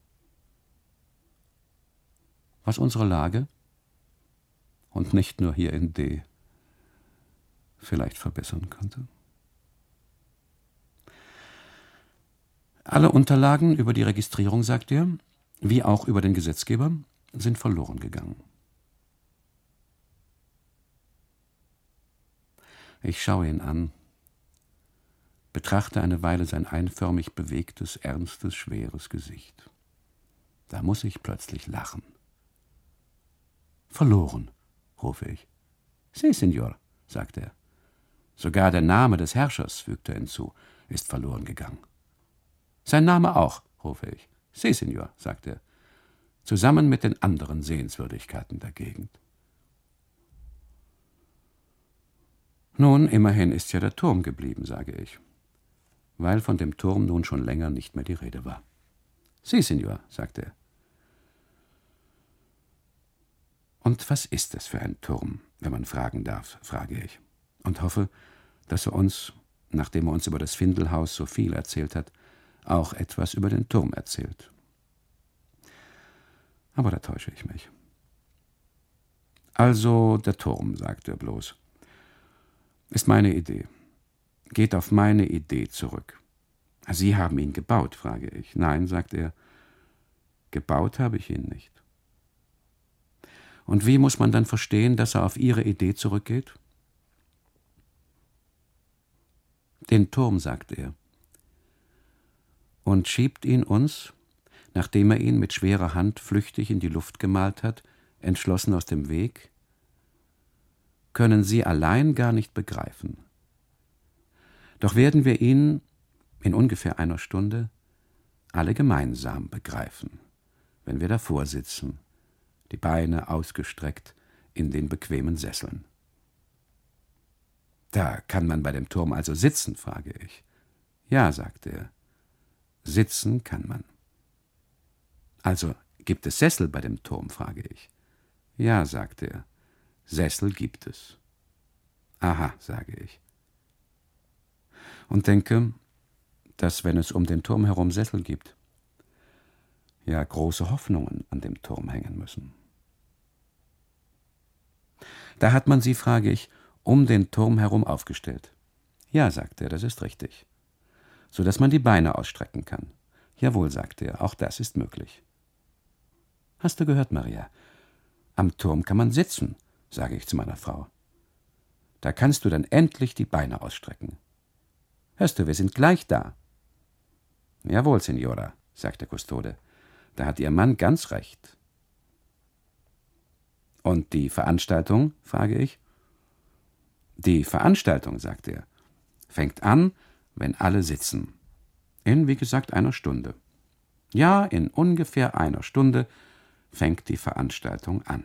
Was unsere Lage, und nicht nur hier in D, vielleicht verbessern könnte. Alle Unterlagen über die Registrierung, sagt er, wie auch über den Gesetzgeber, sind verloren gegangen. Ich schaue ihn an, betrachte eine Weile sein einförmig bewegtes, ernstes, schweres Gesicht. Da muss ich plötzlich lachen. »Verloren«, rufe ich. »Si, Signor«, sagt er. »Sogar der Name des Herrschers«, fügt er hinzu, »ist verloren gegangen.« »Sein Name auch«, rufe ich. »Si, Signor«, sagt er, »zusammen mit den anderen Sehenswürdigkeiten der Gegend.« »Nun, immerhin ist ja der Turm geblieben«, sage ich, weil von dem Turm nun schon länger nicht mehr die Rede war. »Si, Signor«, sagt er. »Und was ist es für ein Turm, wenn man fragen darf?«, frage ich, und hoffe, dass er uns, nachdem er uns über das Findelhaus so viel erzählt hat, auch etwas über den Turm erzählt. Aber da täusche ich mich. »Also der Turm«, sagt er bloß, »ist meine Idee, geht auf meine Idee zurück.« »Sie haben ihn gebaut?«, frage ich. »Nein«, sagt er, »gebaut habe ich ihn nicht.« »Und wie muss man dann verstehen, dass er auf Ihre Idee zurückgeht?« »Den Turm«, sagt er, und schiebt ihn uns, nachdem er ihn mit schwerer Hand flüchtig in die Luft gemalt hat, entschlossen aus dem Weg, können Sie allein gar nicht begreifen. Doch werden wir ihn in ungefähr einer Stunde alle gemeinsam begreifen, wenn wir davor sitzen, die Beine ausgestreckt in den bequemen Sesseln. »Da kann man bei dem Turm also sitzen?«, frage ich. »Ja«, sagt er, »sitzen kann man.« »Also gibt es Sessel bei dem Turm?«, frage ich. »Ja«, sagt er, »Sessel gibt es.« »Aha«, sage ich. Und denke, dass, wenn es um den Turm herum Sessel gibt, ja große Hoffnungen an dem Turm hängen müssen. »Da hat man sie«, frage ich, »um den Turm herum aufgestellt?« »Ja«, sagt er, »das ist richtig. So dass man die Beine ausstrecken kann.« »Jawohl«, sagt er, »auch das ist möglich.« »Hast du gehört, Maria? Am Turm kann man sitzen«, sage ich zu meiner Frau. »Da kannst du dann endlich die Beine ausstrecken. Hörst du, wir sind gleich da.« »Jawohl, Signora«, sagt der Kustode, »da hat Ihr Mann ganz recht.« »Und die Veranstaltung?«, frage ich. »Die Veranstaltung«, sagt er, »fängt an, wenn alle sitzen. In, wie gesagt, einer Stunde. Ja, in ungefähr einer Stunde fängt die Veranstaltung an.«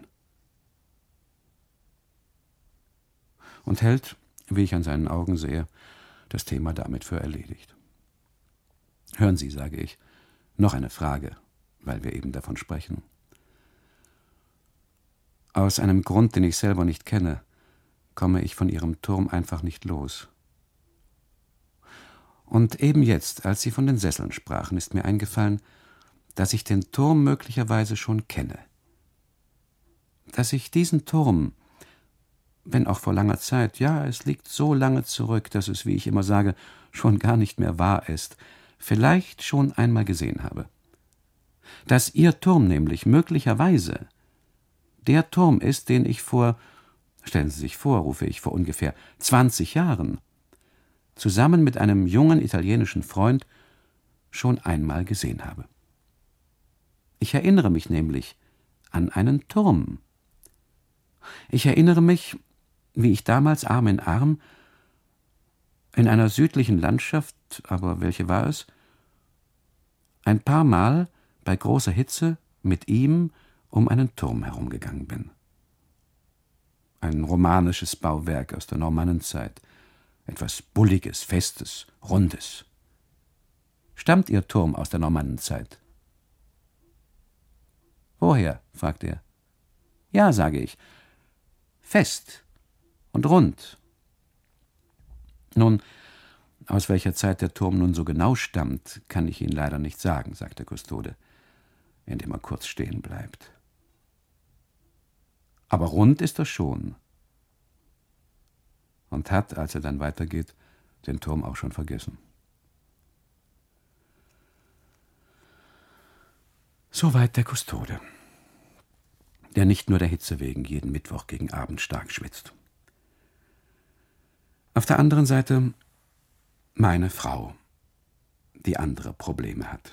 Und hält, wie ich an seinen Augen sehe, das Thema damit für erledigt. »Hören Sie«, sage ich, »noch eine Frage, weil wir eben davon sprechen. Aus einem Grund, den ich selber nicht kenne, komme ich von Ihrem Turm einfach nicht los. Und eben jetzt, als Sie von den Sesseln sprachen, ist mir eingefallen, dass ich den Turm möglicherweise schon kenne. Dass ich diesen Turm, wenn auch vor langer Zeit, ja, es liegt so lange zurück, dass es, wie ich immer sage, schon gar nicht mehr wahr ist, vielleicht schon einmal gesehen habe. Dass Ihr Turm nämlich möglicherweise der Turm ist, den ich vor, stellen Sie sich vor, rufe ich, vor ungefähr zwanzig Jahren, zusammen mit einem jungen italienischen Freund schon einmal gesehen habe. Ich erinnere mich nämlich an einen Turm. Ich erinnere mich, wie ich damals Arm in Arm, In einer südlichen Landschaft, aber welche war es? Ein paar Mal bei großer Hitze mit ihm um einen Turm herumgegangen bin. Ein romanisches Bauwerk aus der Normannenzeit, etwas Bulliges, Festes, Rundes. Stammt Ihr Turm aus der Normannenzeit? Woher? Fragt er. Ja, sage ich. Fest und rund. Nun, aus welcher Zeit der Turm nun so genau stammt, kann ich Ihnen leider nicht sagen, sagt der Kustode, indem er kurz stehen bleibt. Aber rund ist er schon. Und hat, als er dann weitergeht, den Turm auch schon vergessen. Soweit der Kustode, der nicht nur der Hitze wegen jeden Mittwoch gegen Abend stark schwitzt. Auf der anderen Seite meine Frau, die andere Probleme hat.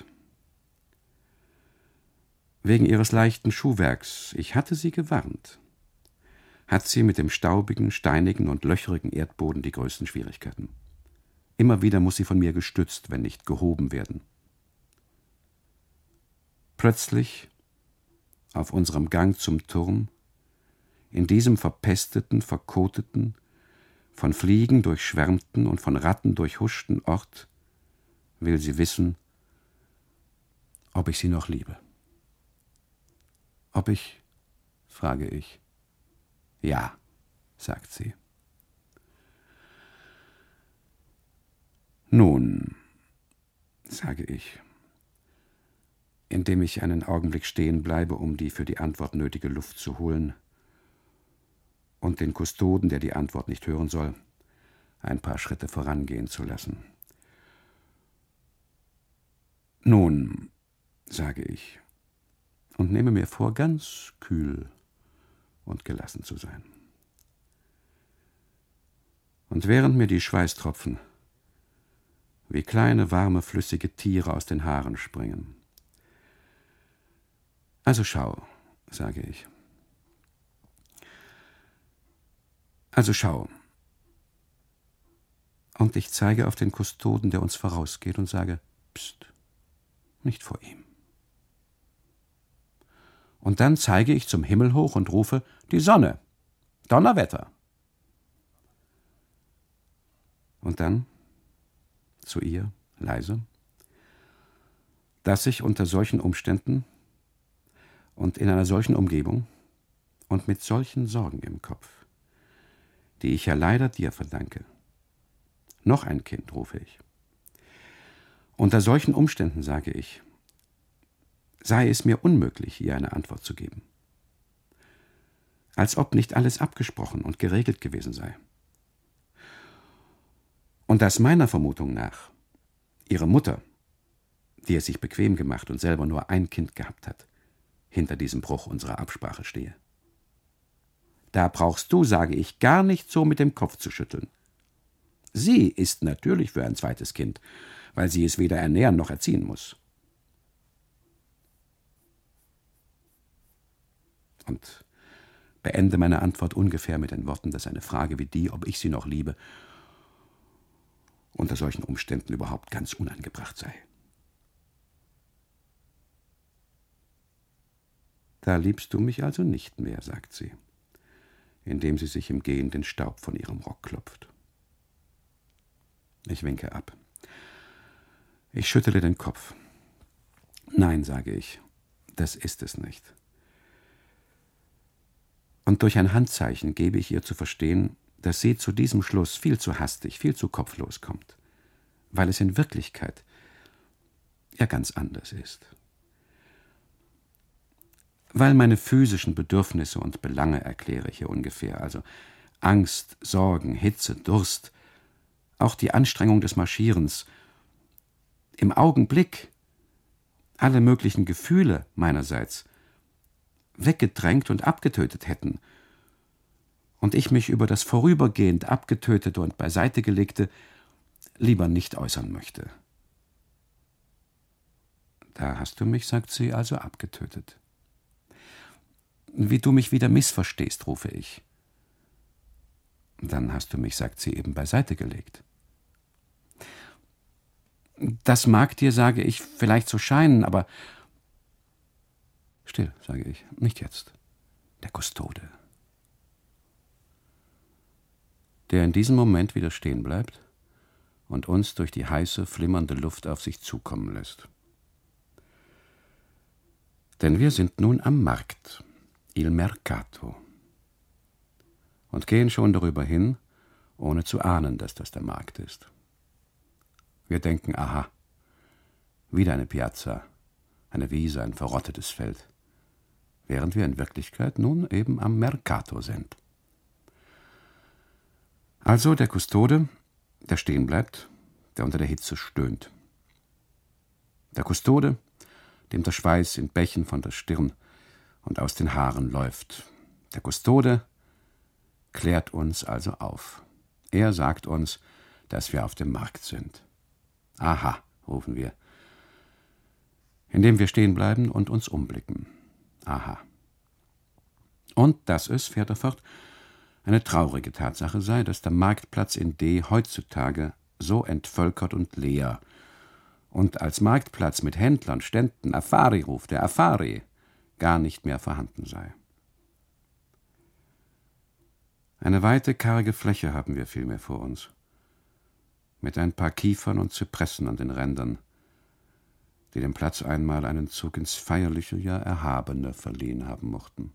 Wegen ihres leichten Schuhwerks, ich hatte sie gewarnt, hat sie mit dem staubigen, steinigen und löcherigen Erdboden die größten Schwierigkeiten. Immer wieder muss sie von mir gestützt, wenn nicht gehoben werden. Plötzlich, auf unserem Gang zum Turm, in diesem verpesteten, verkoteten, von Fliegen durchschwärmten und von Ratten durchhuschten Ort, will sie wissen, ob ich sie noch liebe. Ob ich, frage ich. Ja, sagt sie. Nun, sage ich, indem ich einen Augenblick stehen bleibe, um die für die Antwort nötige Luft zu holen und den Kustoden, der die Antwort nicht hören soll, ein paar Schritte vorangehen zu lassen. Nun, sage ich, und nehme mir vor, ganz kühl und gelassen zu sein. Und während mir die Schweißtropfen wie kleine, warme, flüssige Tiere aus den Haaren springen. Also schau, sage ich. Also schau. Und ich zeige auf den Kustoden, der uns vorausgeht, und sage, pst, nicht vor ihm. Und dann zeige ich zum Himmel hoch und rufe, die Sonne, Donnerwetter. Und dann zu ihr, leise, dass ich unter solchen Umständen und in einer solchen Umgebung und mit solchen Sorgen im Kopf, die ich ja leider dir verdanke, noch ein Kind, rufe ich. Unter solchen Umständen, sage ich, sei es mir unmöglich, ihr eine Antwort zu geben. Als ob nicht alles abgesprochen und geregelt gewesen sei. Und dass meiner Vermutung nach ihre Mutter, die es sich bequem gemacht und selber nur ein Kind gehabt hat, hinter diesem Bruch unserer Absprache stehe. Da brauchst du, sage ich, gar nicht so mit dem Kopf zu schütteln. Sie ist natürlich für ein zweites Kind, weil sie es weder ernähren noch erziehen muss. Und beende meine Antwort ungefähr mit den Worten, dass eine Frage wie die, ob ich sie noch liebe, unter solchen Umständen überhaupt ganz unangebracht sei. Da liebst du mich also nicht mehr, sagt sie, indem sie sich im Gehen den Staub von ihrem Rock klopft. Ich winke ab. Ich schüttele den Kopf. Nein, sage ich, das ist es nicht. Und durch ein Handzeichen gebe ich ihr zu verstehen, dass sie zu diesem Schluss viel zu hastig, viel zu kopflos kommt, weil es in Wirklichkeit ja ganz anders ist. Weil meine physischen Bedürfnisse und Belange erkläre ich hier ungefähr, also Angst, Sorgen, Hitze, Durst, auch die Anstrengung des Marschierens, im Augenblick alle möglichen Gefühle meinerseits weggedrängt und abgetötet hätten und ich mich über das vorübergehend abgetötete und beiseite gelegte lieber nicht äußern möchte. Da hast du mich, sagt sie, also abgetötet. Wie du mich wieder missverstehst, rufe ich. Dann hast du mich, sagt sie, eben beiseite gelegt. Das mag dir, sage ich, vielleicht so scheinen, aber... Still, sage ich, nicht jetzt. Der Kustode. Der in diesem Moment wieder stehen bleibt und uns durch die heiße, flimmernde Luft auf sich zukommen lässt. Denn wir sind nun am Markt, il Mercato, und gehen schon darüber hin, ohne zu ahnen, dass das der Markt ist. Wir denken, aha, wieder eine Piazza, eine Wiese, ein verrottetes Feld, während wir in Wirklichkeit nun eben am Mercato sind. Also der Kustode, der stehen bleibt, der unter der Hitze stöhnt. Der Kustode, dem der Schweiß in Bächen von der Stirn und aus den Haaren läuft. Der Kustode klärt uns also auf. Er sagt uns, dass wir auf dem Markt sind. Aha, rufen wir, indem wir stehen bleiben und uns umblicken. Aha. Und dass es, fährt er fort, eine traurige Tatsache sei, dass der Marktplatz in D heutzutage so entvölkert und leer und als Marktplatz mit Händlern, Ständen, Affari ruft der Affari, gar nicht mehr vorhanden sei. Eine weite, karge Fläche haben wir vielmehr vor uns, mit ein paar Kiefern und Zypressen an den Rändern, die dem Platz einmal einen Zug ins Feierliche, ja Erhabene verliehen haben mochten.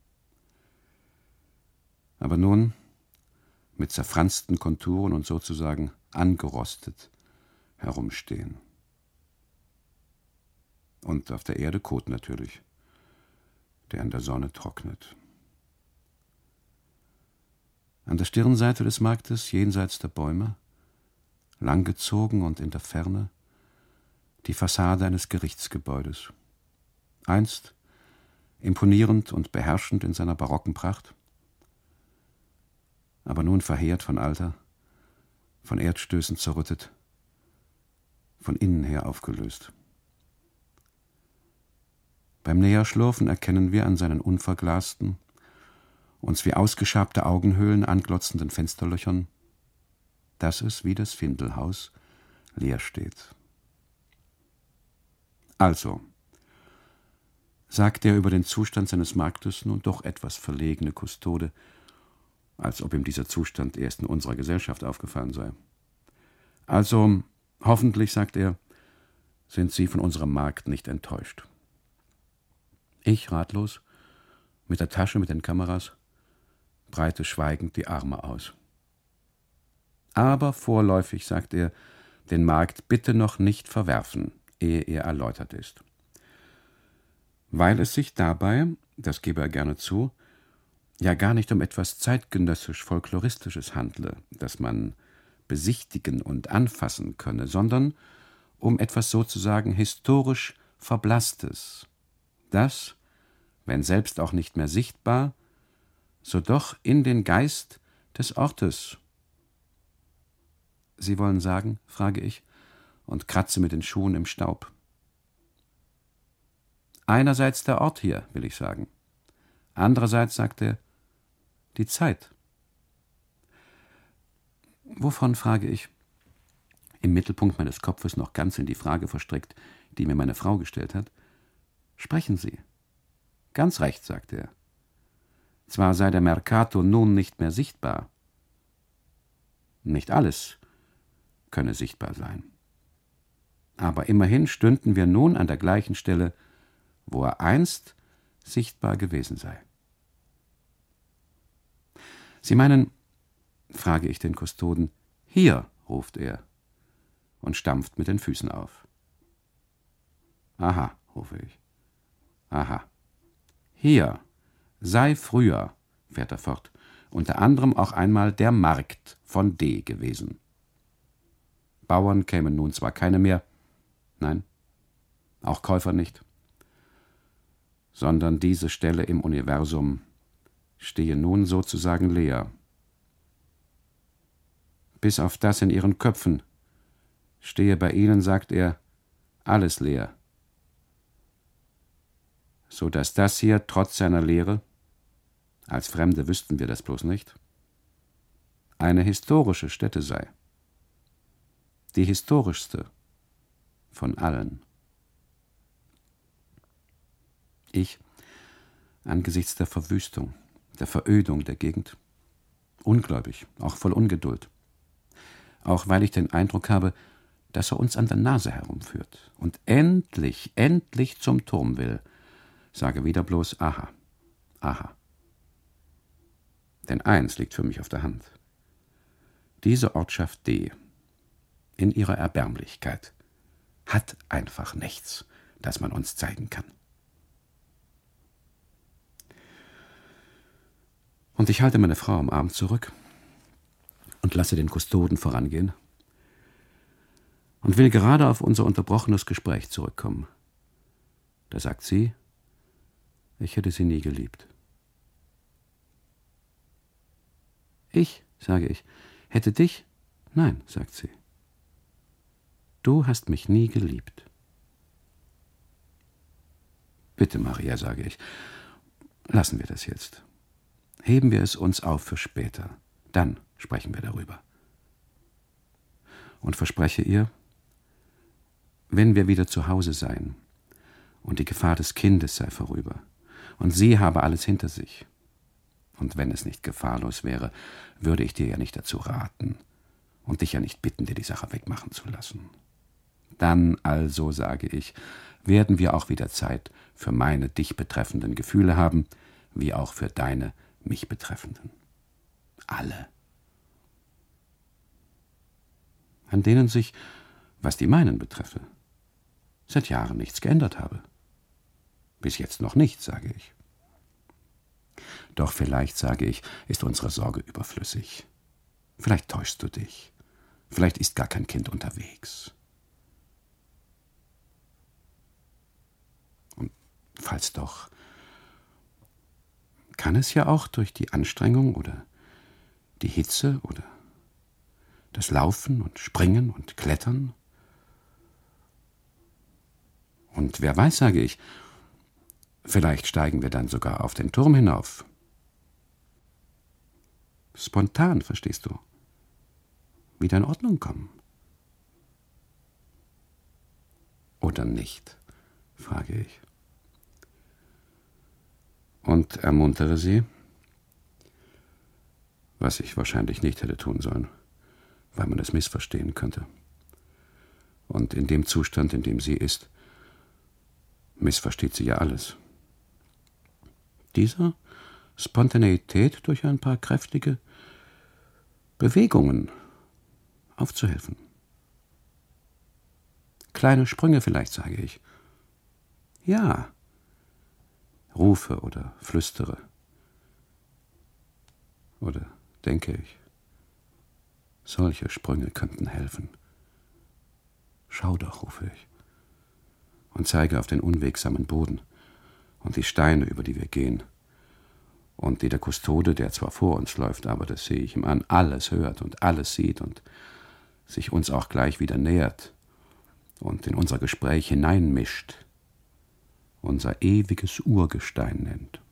Aber nun, mit zerfransten Konturen und sozusagen angerostet, herumstehen. Und auf der Erde Kot natürlich, der in der Sonne trocknet. An der Stirnseite des Marktes, jenseits der Bäume, langgezogen und in der Ferne, die Fassade eines Gerichtsgebäudes. Einst imponierend und beherrschend in seiner barocken Pracht, aber nun verheert von Alter, von Erdstößen zerrüttet, von innen her aufgelöst. Beim Näherschlurfen erkennen wir an seinen unverglasten, uns wie ausgeschabte Augenhöhlen anglotzenden Fensterlöchern, dass es wie das Findelhaus leer steht. Also, sagt der über den Zustand seines Marktes nun doch etwas verlegene Kustode, als ob ihm dieser Zustand erst in unserer Gesellschaft aufgefallen sei. Also, hoffentlich, sagt er, sind Sie von unserem Markt nicht enttäuscht. Ich, ratlos, mit der Tasche, mit den Kameras, breite schweigend die Arme aus. Aber vorläufig, sagt er, den Markt bitte noch nicht verwerfen, ehe er erläutert ist. Weil es sich dabei, das gebe er gerne zu, ja gar nicht um etwas zeitgenössisch-folkloristisches handle, das man besichtigen und anfassen könne, sondern um etwas sozusagen historisch Verblasstes, das, wenn selbst auch nicht mehr sichtbar, so doch in den Geist des Ortes. Sie wollen sagen, frage ich und kratze mit den Schuhen im Staub. Einerseits der Ort hier, will ich sagen. Andererseits, sagt er, die Zeit. Wovon, frage ich, im Mittelpunkt meines Kopfes noch ganz in die Frage verstrickt, die mir meine Frau gestellt hat. Sprechen Sie. Ganz recht, sagt er. Zwar sei der Mercato nun nicht mehr sichtbar. Nicht alles könne sichtbar sein. Aber immerhin stünden wir nun an der gleichen Stelle, wo er einst sichtbar gewesen sei. Sie meinen, frage ich den Kustoden, hier, ruft er und stampft mit den Füßen auf. Aha, rufe ich. Aha. Hier sei früher, fährt er fort, unter anderem auch einmal der Markt von D gewesen. Bauern kämen nun zwar keine mehr, nein, auch Käufer nicht, sondern diese Stelle im Universum stehe nun sozusagen leer. Bis auf das in ihren Köpfen stehe bei ihnen, sagt er, alles leer, so dass das hier trotz seiner Leere, als Fremde wüssten wir das bloß nicht, eine historische Stätte sei. Die historischste, von allen. Ich, angesichts der Verwüstung, der Verödung der Gegend, ungläubig, auch voll Ungeduld. Auch weil ich den Eindruck habe, dass er uns an der Nase herumführt und endlich, endlich zum Turm will, sage wieder bloß aha, aha. Denn eins liegt für mich auf der Hand. Diese Ortschaft D, in ihrer Erbärmlichkeit, hat einfach nichts, das man uns zeigen kann. Und ich halte meine Frau am Arm zurück und lasse den Kustoden vorangehen und will gerade auf unser unterbrochenes Gespräch zurückkommen. Da sagt sie, ich hätte sie nie geliebt. Ich, sage ich, hätte dich? Nein, sagt sie. Du hast mich nie geliebt. Bitte, Maria, sage ich, lassen wir das jetzt. Heben wir es uns auf für später. Dann sprechen wir darüber. Und verspreche ihr, wenn wir wieder zu Hause seien und die Gefahr des Kindes sei vorüber und sie habe alles hinter sich, und wenn es nicht gefahrlos wäre, würde ich dir ja nicht dazu raten und dich ja nicht bitten, dir die Sache wegmachen zu lassen. Dann also, sage ich, werden wir auch wieder Zeit für meine dich betreffenden Gefühle haben, wie auch für deine mich betreffenden. Alle. An denen sich, was die meinen betreffe, seit Jahren nichts geändert habe. Bis jetzt noch nicht, sage ich. Doch vielleicht, sage ich, ist unsere Sorge überflüssig. Vielleicht täuschst du dich. Vielleicht ist gar kein Kind unterwegs. Und falls doch, kann es ja auch durch die Anstrengung oder die Hitze oder das Laufen und Springen und Klettern. Und wer weiß, sage ich, vielleicht steigen wir dann sogar auf den Turm hinauf. Spontan, verstehst du? Wieder in Ordnung kommen. Oder nicht, frage ich. Und ermuntere sie, was ich wahrscheinlich nicht hätte tun sollen, weil man es missverstehen könnte. Und in dem Zustand, in dem sie ist, missversteht sie ja alles. Dieser Spontaneität durch ein paar kräftige Bewegungen aufzuhelfen. Kleine Sprünge vielleicht, sage ich. Ja, rufe oder flüstere. Oder denke ich, solche Sprünge könnten helfen. Schau doch, rufe ich, und zeige auf den unwegsamen Boden und die Steine, über die wir gehen, und die der Kustode, der zwar vor uns läuft, aber das sehe ich ihm an, alles hört und alles sieht und sich uns auch gleich wieder nähert und in unser Gespräch hineinmischt, unser ewiges Urgestein nennt.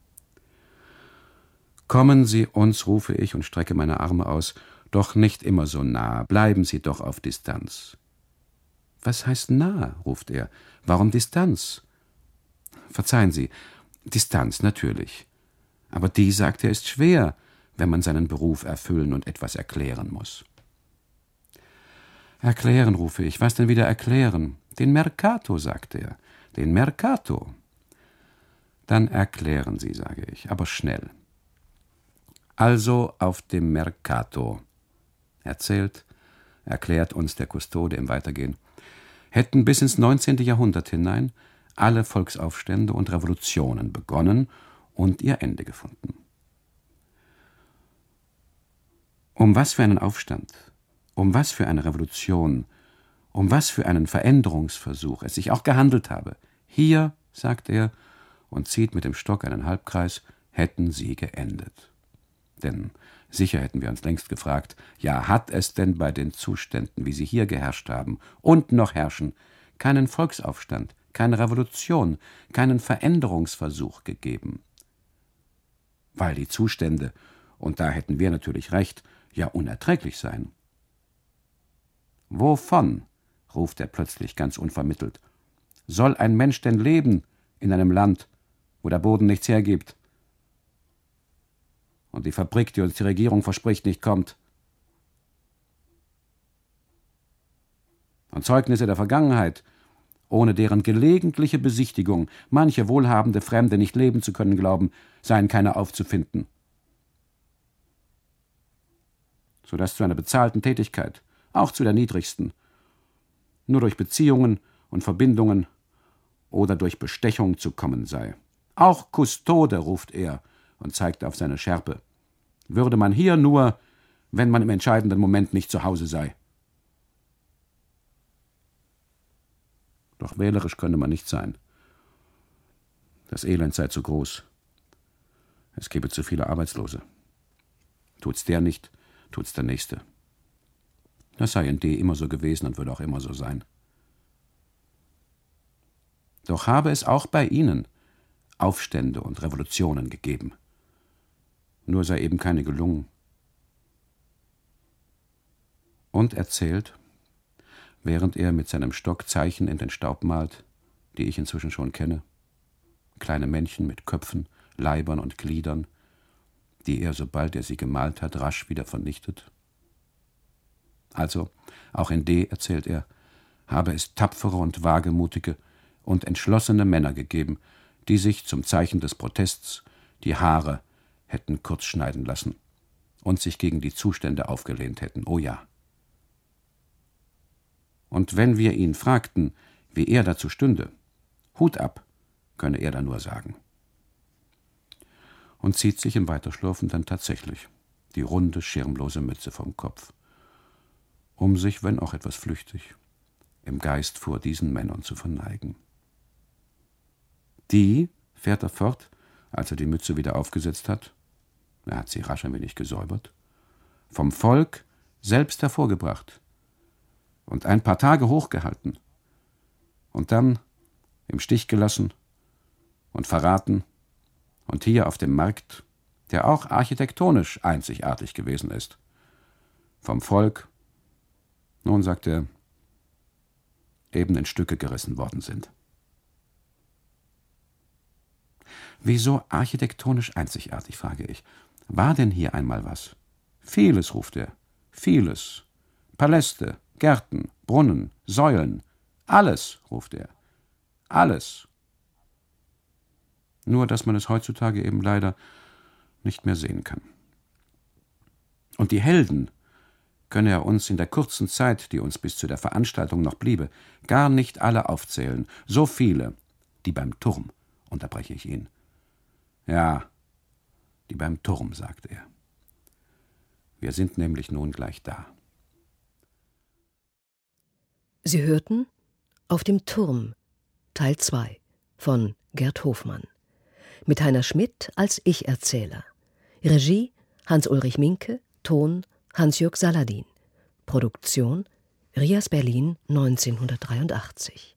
Kommen Sie uns, rufe ich und strecke meine Arme aus, doch nicht immer so nah, bleiben Sie doch auf Distanz. Was heißt nah, ruft er. Warum Distanz? Verzeihen Sie, Distanz natürlich. Aber die, sagt er, ist schwer, wenn man seinen Beruf erfüllen und etwas erklären muss. Erklären, rufe ich. Was denn wieder erklären? Den Mercato, sagt er. Den Mercato. Dann erklären Sie, sage ich, aber schnell. Also auf dem Mercato, erzählt, erklärt uns der Kustode im Weitergehen, hätten bis ins neunzehnte Jahrhundert hinein alle Volksaufstände und Revolutionen begonnen und ihr Ende gefunden. Um was für einen Aufstand, um was für eine Revolution, um was für einen Veränderungsversuch es sich auch gehandelt habe, hier, sagt er und zieht mit dem Stock einen Halbkreis, hätten sie geendet. Denn sicher hätten wir uns längst gefragt, ja, hat es denn bei den Zuständen, wie sie hier geherrscht haben und noch herrschen, keinen Volksaufstand, keine Revolution, keinen Veränderungsversuch gegeben? Weil die Zustände, und da hätten wir natürlich recht, ja unerträglich seien. Wovon ruft er plötzlich ganz unvermittelt. Soll ein Mensch denn leben in einem Land, wo der Boden nichts hergibt? Und die Fabrik, die uns die Regierung verspricht, nicht kommt. Und Zeugnisse der Vergangenheit, ohne deren gelegentliche Besichtigung manche wohlhabende Fremde nicht leben zu können glauben, seien keine aufzufinden. Sodass zu einer bezahlten Tätigkeit, auch zu der niedrigsten, nur durch Beziehungen und Verbindungen oder durch Bestechung zu kommen sei. Auch Kustode, ruft er und zeigt auf seine Schärpe. Würde man hier nur, wenn man im entscheidenden Moment nicht zu Hause sei. Doch wählerisch könne man nicht sein. Das Elend sei zu groß. Es gebe zu viele Arbeitslose. Tut's der nicht, tut's der Nächste. Das sei in D immer so gewesen und würde auch immer so sein. Doch habe es auch bei ihnen Aufstände und Revolutionen gegeben. Nur sei eben keine gelungen. Und erzählt, während er mit seinem Stock Zeichen in den Staub malt, die ich inzwischen schon kenne, kleine Männchen mit Köpfen, Leibern und Gliedern, die er, sobald er sie gemalt hat, rasch wieder vernichtet. Also, auch in D, erzählt er, habe es tapfere und wagemutige und entschlossene Männer gegeben, die sich zum Zeichen des Protests die Haare hätten kurz schneiden lassen und sich gegen die Zustände aufgelehnt hätten, oh ja. Und wenn wir ihn fragten, wie er dazu stünde, Hut ab, könne er da nur sagen. Und zieht sich im Weiterschlurfen dann tatsächlich die runde, schirmlose Mütze vom Kopf, um sich, wenn auch etwas flüchtig, im Geist vor diesen Männern zu verneigen. Die, fährt er fort, als er die Mütze wieder aufgesetzt hat, er hat sie rasch ein wenig gesäubert, vom Volk selbst hervorgebracht und ein paar Tage hochgehalten und dann im Stich gelassen und verraten und hier auf dem Markt, der auch architektonisch einzigartig gewesen ist, vom Volk, nun, sagt er, eben in Stücke gerissen worden sind. Wieso architektonisch einzigartig, frage ich. War denn hier einmal was? Vieles, ruft er, vieles. Paläste, Gärten, Brunnen, Säulen, alles, ruft er, alles. Nur, dass man es heutzutage eben leider nicht mehr sehen kann. Und die Helden könne er uns in der kurzen Zeit, die uns bis zu der Veranstaltung noch bliebe, gar nicht alle aufzählen. So viele, die beim Turm, unterbreche ich ihn. Ja, die beim Turm, sagt er. Wir sind nämlich nun gleich da. Sie hörten Auf dem Turm, Teil zwei von Gerd Hofmann. Mit Heiner Schmidt als Ich-Erzähler. Regie Hans-Ulrich Minke, Ton Hans-Jürg Saladin. Produktion Rias Berlin neunzehnhundertdreiundachtzig.